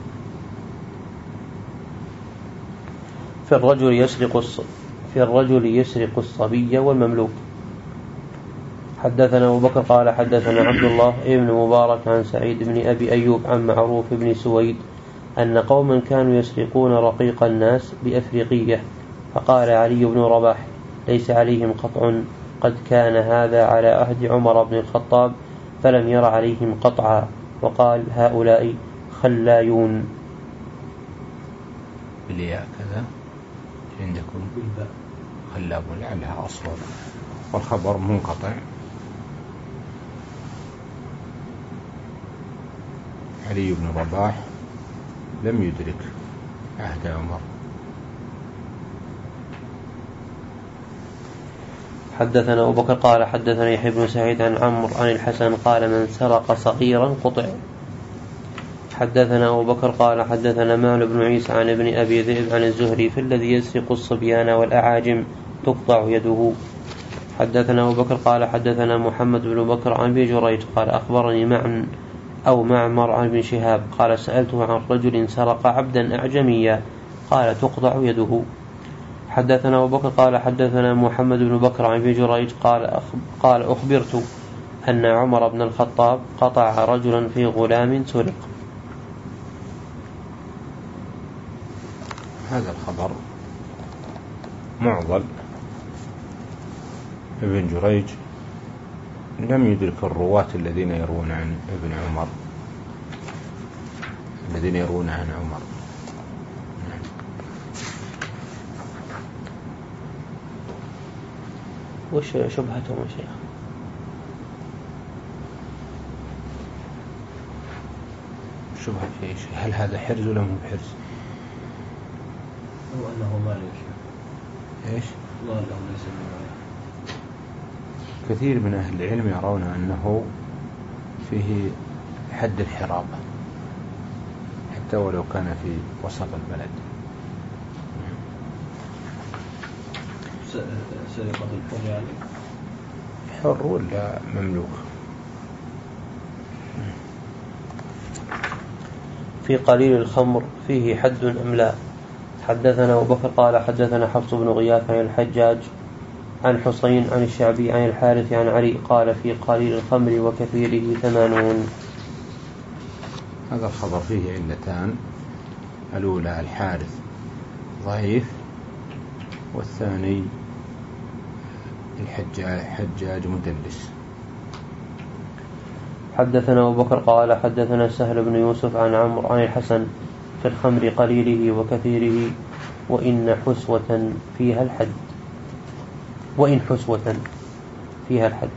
في الرجل يسرق في الرجل يسرق الصبي والمملوك. حدثنا أبو بكر قال حدثنا عبد الله بن مبارك عن سعيد بن أبي أيوب عن معروف بن سويد أن قوما كانوا يسرقون رقيق الناس بأفريقية فقال علي بن رباح ليس عليهم قطع قد كان هذا على عهد عمر بن الخطاب فلم ير عليهم قطعا وقال هؤلاء خلايون. بالياء كذا عندكم خلابون لعلها أصل والخبر منقطع. علي بن رباح لم يدرك عهد عمر. حدثنا أبو بكر قال حدثنا يحيى بن سعيد عن عمرو عن الحسن قال من سرق صغيرا قطع. حدثنا أبو بكر قال حدثنا معن بن عيسى عن ابن أبي ذئب عن الزهري في الذي يسرق الصبيان والأعاجم تقطع يده. حدثنا أبو بكر قال حدثنا محمد بن بكر عن أبي جريج قال أخبرني معن أو معمر عن ابن شهاب قال سألته عن رجل سرق عبدا أعجميا قال تقطع يده. حدثنا أبو بكر قال حدثنا محمد بن بكر عن أبي جريج قال قال أخبرت أن عمر بن الخطاب قطع رجلا في غلام سرق. هذا الخبر معضل. ابن جريج لم يدرك الرواة الذين يروون عن ابن عمر الذين يروون عن عمر. وش شبهتهم يا شيخ؟ شبهة في ايش؟ هل هذا حرز ولا مو بحرز؟ هو أنه ما ليش ايش؟ الله له ليس من كثير من أهل العلم يرون أنه فيه حد الحرابة حتى ولو كان في وسط البلد. سرقة الحر يعني حر ولا مملوك. في قليل الخمر فيه حد أم لا. حدثنا أبو بكر قال حدثنا حفص بن غياث عن الحجاج عن حسين عن الشعبي عن الحارث عن علي قال في قليل الخمر وكثيره ثمانون. هذا الخبر فيه علتان: الأولى الحارث ضعيف، والثاني الحجاج حجاج مدلس. حدثنا أبو بكر قال حدثنا سهل بن يوسف عن عمرو عن الحسن في الخمر قليله وكثيره وإن حسوة فيها الحد وإن حسوة فيها الحد.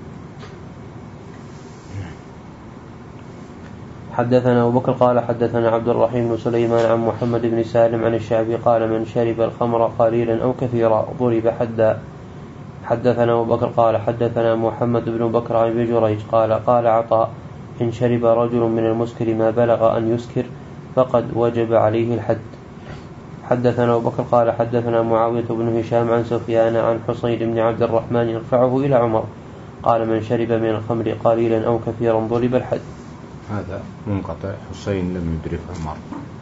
حدثنا أبو بكر قال حدثنا عبد الرحيم بن سليمان عن محمد بن سالم عن الشعبي قال من شرب الخمر قليلا أو كثيرا ضرب حدا. حدثنا أبو بكر قال حدثنا محمد بن بكر عن ابن جريج قال قال عطاء إن شرب رجل من المسكر ما بلغ أن يسكر فقد وجب عليه الحد. حدثنا أبو بكر قال حدثنا معاوية بن هشام عن سفيان عن حصين بن عبد الرحمن يرفعه إلى عمر قال من شرب من الخمر قليلا أو كثيرا ضرب الحد. هذا منقطع، حسين لم يدرك عمر.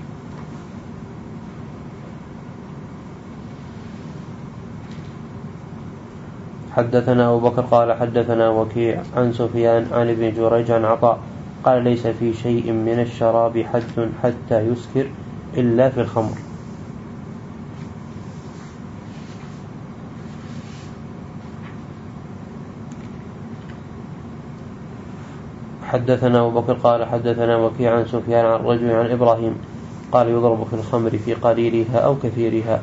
حدثنا أبو بكر قال حدثنا وكيع عن سفيان عن ابن جريج عن عطاء قال ليس في شيء من الشراب حد حتى يسكر إلا في الخمر. حدثنا أبو بكر قال حدثنا وكيع عن سفيان عن رجل عن إبراهيم قال يضرب في الخمر في قليلها أو كثيرها.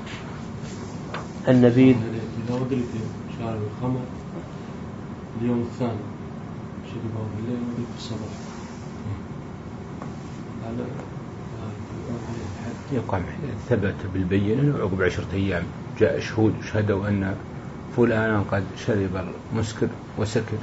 النبيذ إذا أدرك شارب الخمر اليوم الثاني شربه بالليل ودرك في الصباح يقام ثبت بالبينة وعقب عشرة أيام جاء شهود شهدوا أن فلانا قد شرب المسكر وسكر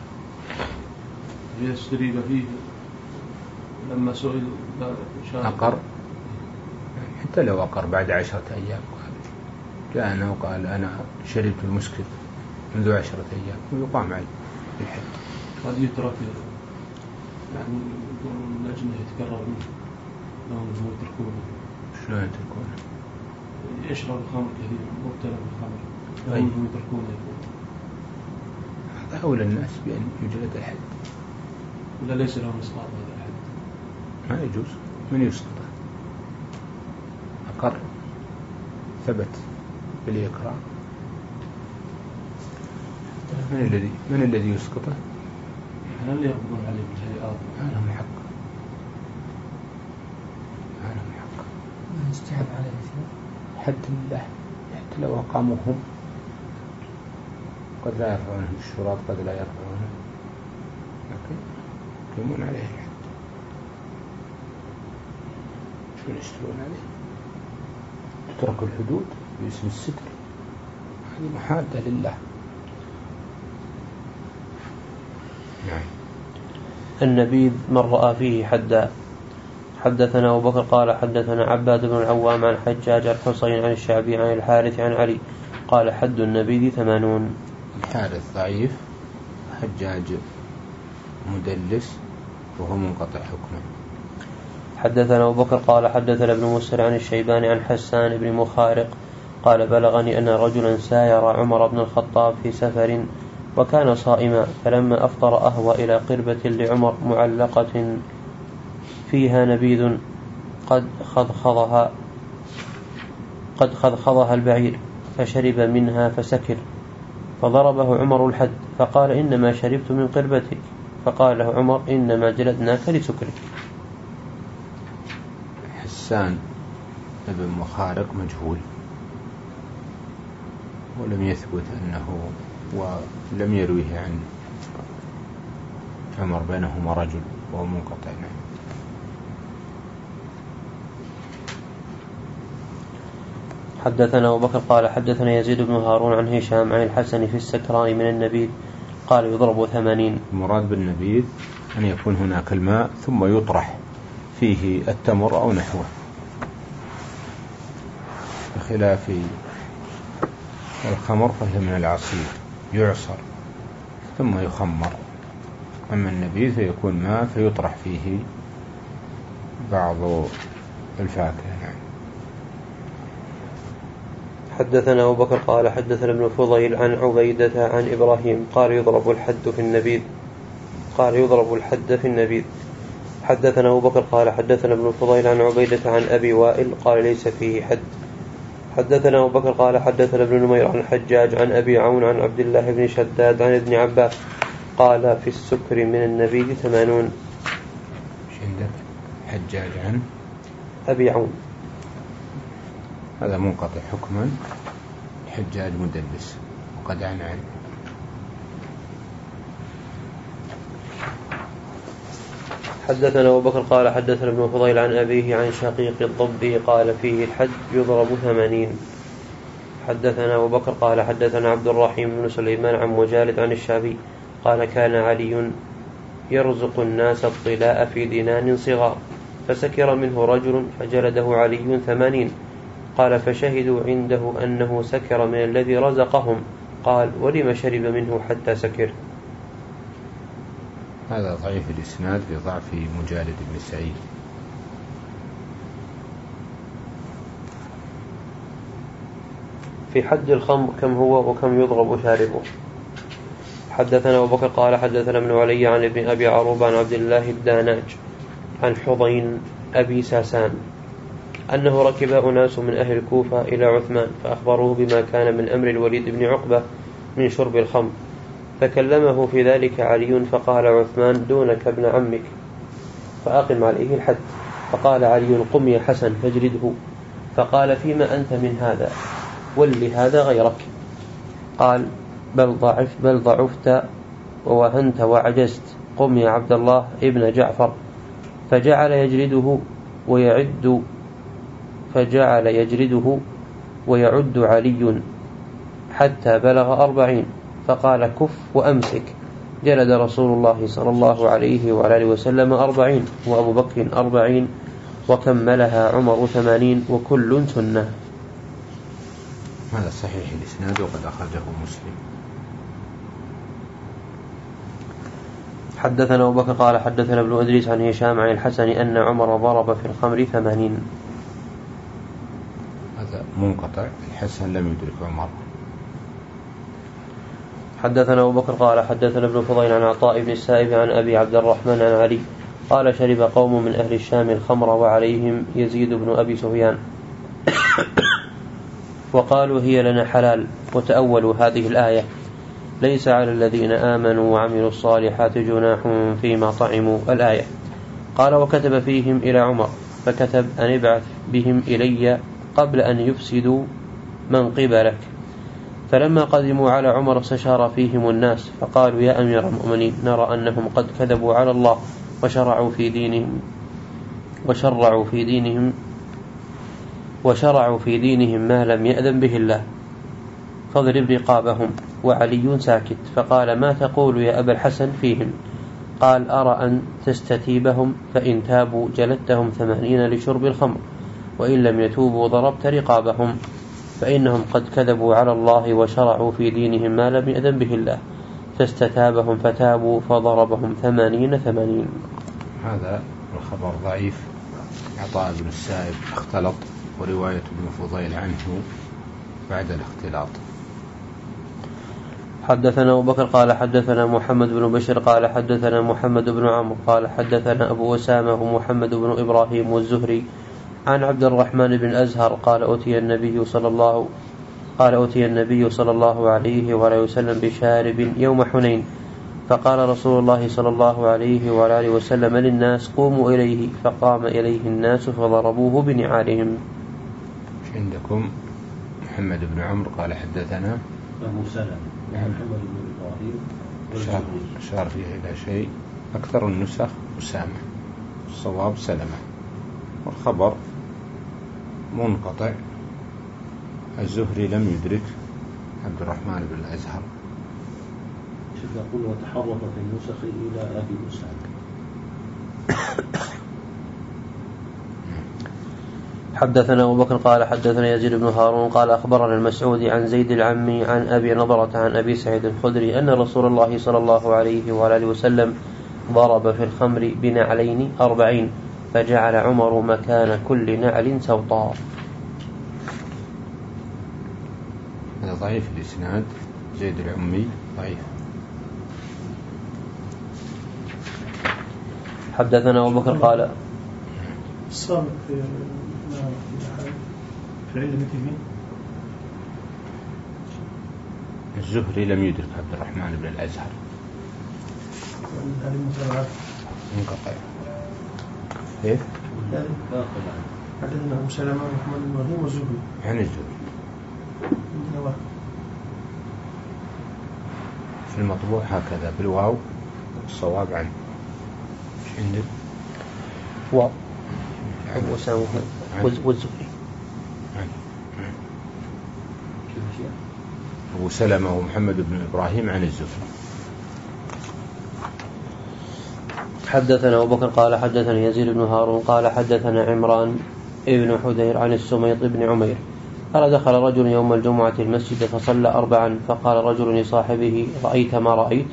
يشتري فيه لما سئل أقر، حتى لو أقر بعد عشرة أيام قال جاءنا وقال أنا شربت المسكر منذ عشرة أيام ويقام عليه بالحد. قد يترك يعني اللجنة يتكرر منه لهم يتركونه. شلون يتركونه؟ يشرب الخمر كثير مبتلى بالخمر لهم يتركونه. هذا أولى الناس بأن يجلد الحد ولا ليس لهم إسقاط هذا الحد؟ ما يجوز. من يسقطه؟ أقر ثبت بالإقرار. من الذي من الذي يسقطه؟ هل يقبل عليه بالهيئات؟ ما لهم حق، ما لهم حق. يستحب عليه حد الله، حتى لو أقاموهم قد لا يرفعونهم الشراط قد لا يرفعونهم، لكن يقيمون عليه الحد. شو يشترون عليه؟ تترك الحدود باسم الستر، هذه محادة لله. نعم. النبيذ من رأى فيه حدا. حدثنا أبو بكر قال حدثنا عباد بن العوام عن حجاج الحصين عن الشعبي عن الحارث عن علي قال حد النبيذ ثمانون. الحارث ضعيف، حجاج مدلس وهو منقطع حكمه. حدثنا أبو بكر قال حدثنا ابن مسر عن الشيباني عن حسان بن مخارق قال بلغني أن رجلا ساير عمر بن الخطاب في سفر وكان صائما فلما أفطر أهوى إلى قربة لعمر معلقة فيها نبيذ قد خضخضها قد خضخضها البعير فشرب منها فسكر فضربه عمر الحد فقال إنما شربت من قربتك فقال له عمر إنما جلدناك لسكرك. حسان بن مخارق مجهول ولم يثبت أنه ولم يرويه عن عمر بينهما رجل وهو منقطع. حدثنا أبو بكر قال حدثنا يزيد بن هارون عن هشام عن الحسن في السكران من النبيذ قال يضرب ثمانين. المراد بالنبيذ أن يكون هناك الماء ثم يطرح فيه التمر أو نحوه، بخلاف الخمر فهي من العصير يعصر ثم يخمر، أما النبيذ فيكون ماء فيطرح فيه بعض الفاكهة. حدثنا أبو بكر قال حدثنا ابن فضيل عن عبيدة عن إبراهيم قال يضرب الحد في النبيذ قال يضرب الحد في النبيذ. حدثنا أبو بكر قال حدثنا ابن فضيل عن عبيدة عن أبي وائل قال ليس فيه حد. حدثنا أبو بكر قال حدثنا ابن نمير عن الحجاج عن أبي عون عن عبد الله بن شداد عن ابن عباس قال في السكر من النبيذ ثمانون. عندك حجاج عن أبي عون، هذا منقطع حكما، حجاج مدلس وقد عن عن حدثنا أبو بكر قال حدثنا ابن فضيل عن أبيه عن شقيق الضبي قال فيه الحد يضرب ثمانين. حدثنا أبو بكر قال حدثنا عبد الرحيم بن سليمان عن مجالد عن الشعبي قال كان علي يرزق الناس الطلاء في دنان صغار فسكر منه رجل فجلده علي ثمانين. قال فشهدوا عنده أنه سكر من الذي رزقهم. قال ولم شرب منه حتى سكر. هذا ضعيف الإسناد لضعف مجالد بن سعيد. في حد الخمر كم هو وكم يضرب شاربه. حدثنا أبو بكر قال حدثنا ابن علي عن ابن أبي عروبة عن عبد الله الداناج عن حضين أبي ساسان أنه ركب أناس من أهل الكوفة إلى عثمان فأخبروه بما كان من أمر الوليد بن عقبة من شرب الخمر، فكلمه في ذلك علي فقال عثمان دونك ابن عمك فأقم عليه الحد. فقال علي قم يا حسن فاجلده. فقال فيما أنت من هذا ولهذا غيرك. قال بل ضعف بل ضعفت ووهنت وعجزت، قم يا عبد الله ابن جعفر. فجعل يجلده ويعد فجعل يجلده ويعد علي حتى بلغ أربعين فقال كف وأمسك. جلد رسول الله صلى الله عليه وعلى وسلم أربعين وأبو بكر أربعين وكملها عمر ثمانين وكل سنة. هذا صحيح الإسناد وقد أخرجه مسلم. حدثنا أبو بكر قال حدثنا ابن أدريس عن هشام عن الحسن أن عمر ضرب في الخمر ثمانين. هذا منقطع، الحسن لم يدرك عمر. حدثنا أبو بكر قال حدثنا ابن فضيل عن عطاء بن السائب عن أبي عبد الرحمن عن علي قال شرب قوم من أهل الشام الخمر وعليهم يزيد بن أبي سفيان وقالوا هي لنا حلال، وتأولوا هذه الآية ليس على الذين آمنوا وعملوا الصالحات جناح فيما طعموا الآية. قال وكتب فيهم إلى عمر فكتب أن ابعث بهم إلي قبل أن يفسدوا من قبلك. فلما قدموا على عمر استشار فيهم الناس فقالوا يا أمير المؤمنين نرى أنهم قد كذبوا على الله وشرعوا في دينهم وشرعوا في دينهم وشرعوا في دينهم ما لم يأذن به الله فاضرب رقابهم. وعلي ساكت فقال ما تقول يا أبا الحسن فيهم؟ قال أرى أن تستتيبهم فإن تابوا جلدتهم ثمانين لشرب الخمر وإن لم يتوبوا ضربت رقابهم فإنهم قد كذبوا على الله وشرعوا في دينهم ما لم يأذن به الله. فاستتابهم فتابوا فضربهم ثمانين ثمانين. هذا الخبر ضعيف. عطاء بن السائب اختلط ورواية ابن فضيل عنه بعد الاختلاط. حدثنا أبو بكر قال حدثنا محمد بن بشر قال حدثنا محمد بن عمرو قال حدثنا أبو أسامة ومحمد بن إبراهيم والزهري عن عبد الرحمن بن أزهر قال أتي النبي صلى الله قال أتي النبي صلى الله عليه وعلى وسلم بشارب يوم حنين فقال رسول الله صلى الله عليه وعلى وسلم للناس قوموا إليه فقام إليه الناس فضربوه بنعالهم. عندكم محمد بن عمرو قال حدثنا أبو سلمة محمد بن إبراهيم أشار فيه إلى شيء أكثر النسخ أسامة، الصواب سلمة، والخبر منقطع. الزهري لم يدرك عبد الرحمن بن الأزهر. يقول وتحرفت النسخ إلى أبي أسامة. حدثنا أبو بكر قال حدثنا يزيد بن هارون قال أخبرنا المسعودي عن زيد العمي عن أبي نضرة عن أبي سعيد الخدري أن رسول الله صلى الله عليه وآله وسلم ضرب في الخمر بنعلين أربعين فجعل عمر مكان كل نعل سوطا. ضعيف الإسناد، زيد العمي ضعيف. حدثنا أبو بكر قال السابق في في العلم مين؟ الزهري لم يدرك عبد الرحمن بن الأزهر، هذه المتابعات منقطع. كيف؟ حدثنا أبو سلمة محمد بن إبراهيم والزهري عن الزهري في المطبوع هكذا بالواو، الصواب عنه. ايش عندك؟ واو أبو سلمة والزهري. أبو سلمة ومحمد بن إبراهيم عن الزهري. حدثنا أبو بكر قال حدثنا يزيد بن هارون قال حدثنا عمران ابن حذير عن السميط بن عمير قال دخل رجل يوم الجمعة المسجد فصلى أربعا، فقال رجل لصاحبه رأيت ما رأيت؟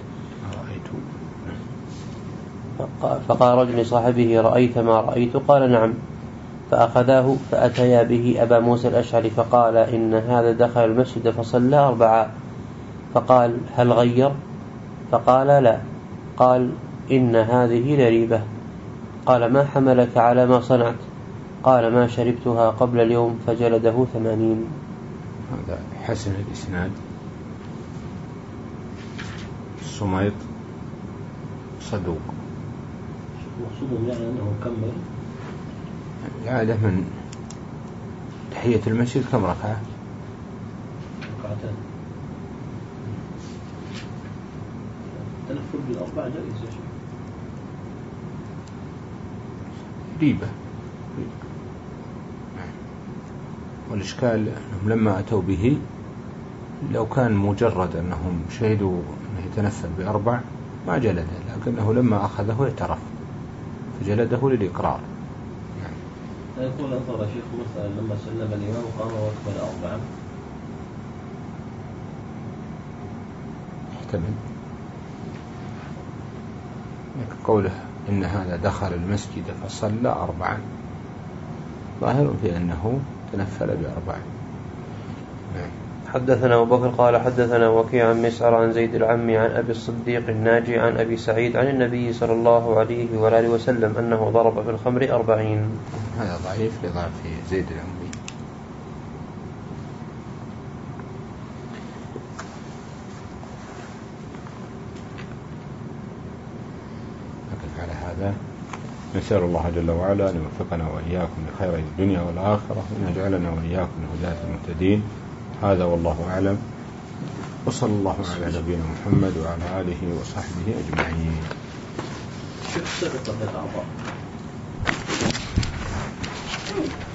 فقال رجل لصاحبه رأيت ما رأيت؟ قال نعم. فأخذاه فأتيا به أبا موسى الأشعري فقال إن هذا دخل المسجد فصلى أربعا. فقال هل غير؟ فقال لا. قال إن هذه لريبة. قال ما حملك على ما صنعت؟ قال ما شربتها قبل اليوم، فجلده ثمانين. هذا حسن الإسناد. السميط صدوق. مقصود يعني أنه كمل العادة من تحية المسجد كم ركعة؟ ركعتين. التنفل بالأربع جائز يا شيخ. ريبة. والإشكال أنهم لما أتوا به لو كان مجرد أنهم شهدوا أنه يتنفل بأربع ما جلده، لكنه لما أخذه اعترف فجلده للإقرار. يقول أنظر شيخ مثلا لما سلم الإمام قام وأكمل أربعا. احتمل قوله إن هذا دخل المسجد فصلى أربعا ظاهر في أنه تنفل بأربع. نعم. حدثنا أبو بكر قال حدثنا وكيع عن مسعر عن زيد العمي عن أبي الصديق الناجي عن أبي سعيد عن النبي صلى الله عليه وآله وسلم أنه ضرب في الخمر أربعين. هذا ضعيف لضعف زيد العمي. لكن على هذا نسأل الله جل وعلا أن يوفقنا وإياكم لخير الدنيا والآخرة، وأن يجعلنا وإياكم هداة المهتدين. هذا والله أعلم، وصلى الله على نبينا محمد وعلى آله وصحبه أجمعين. شوف سرقة الأعضاء.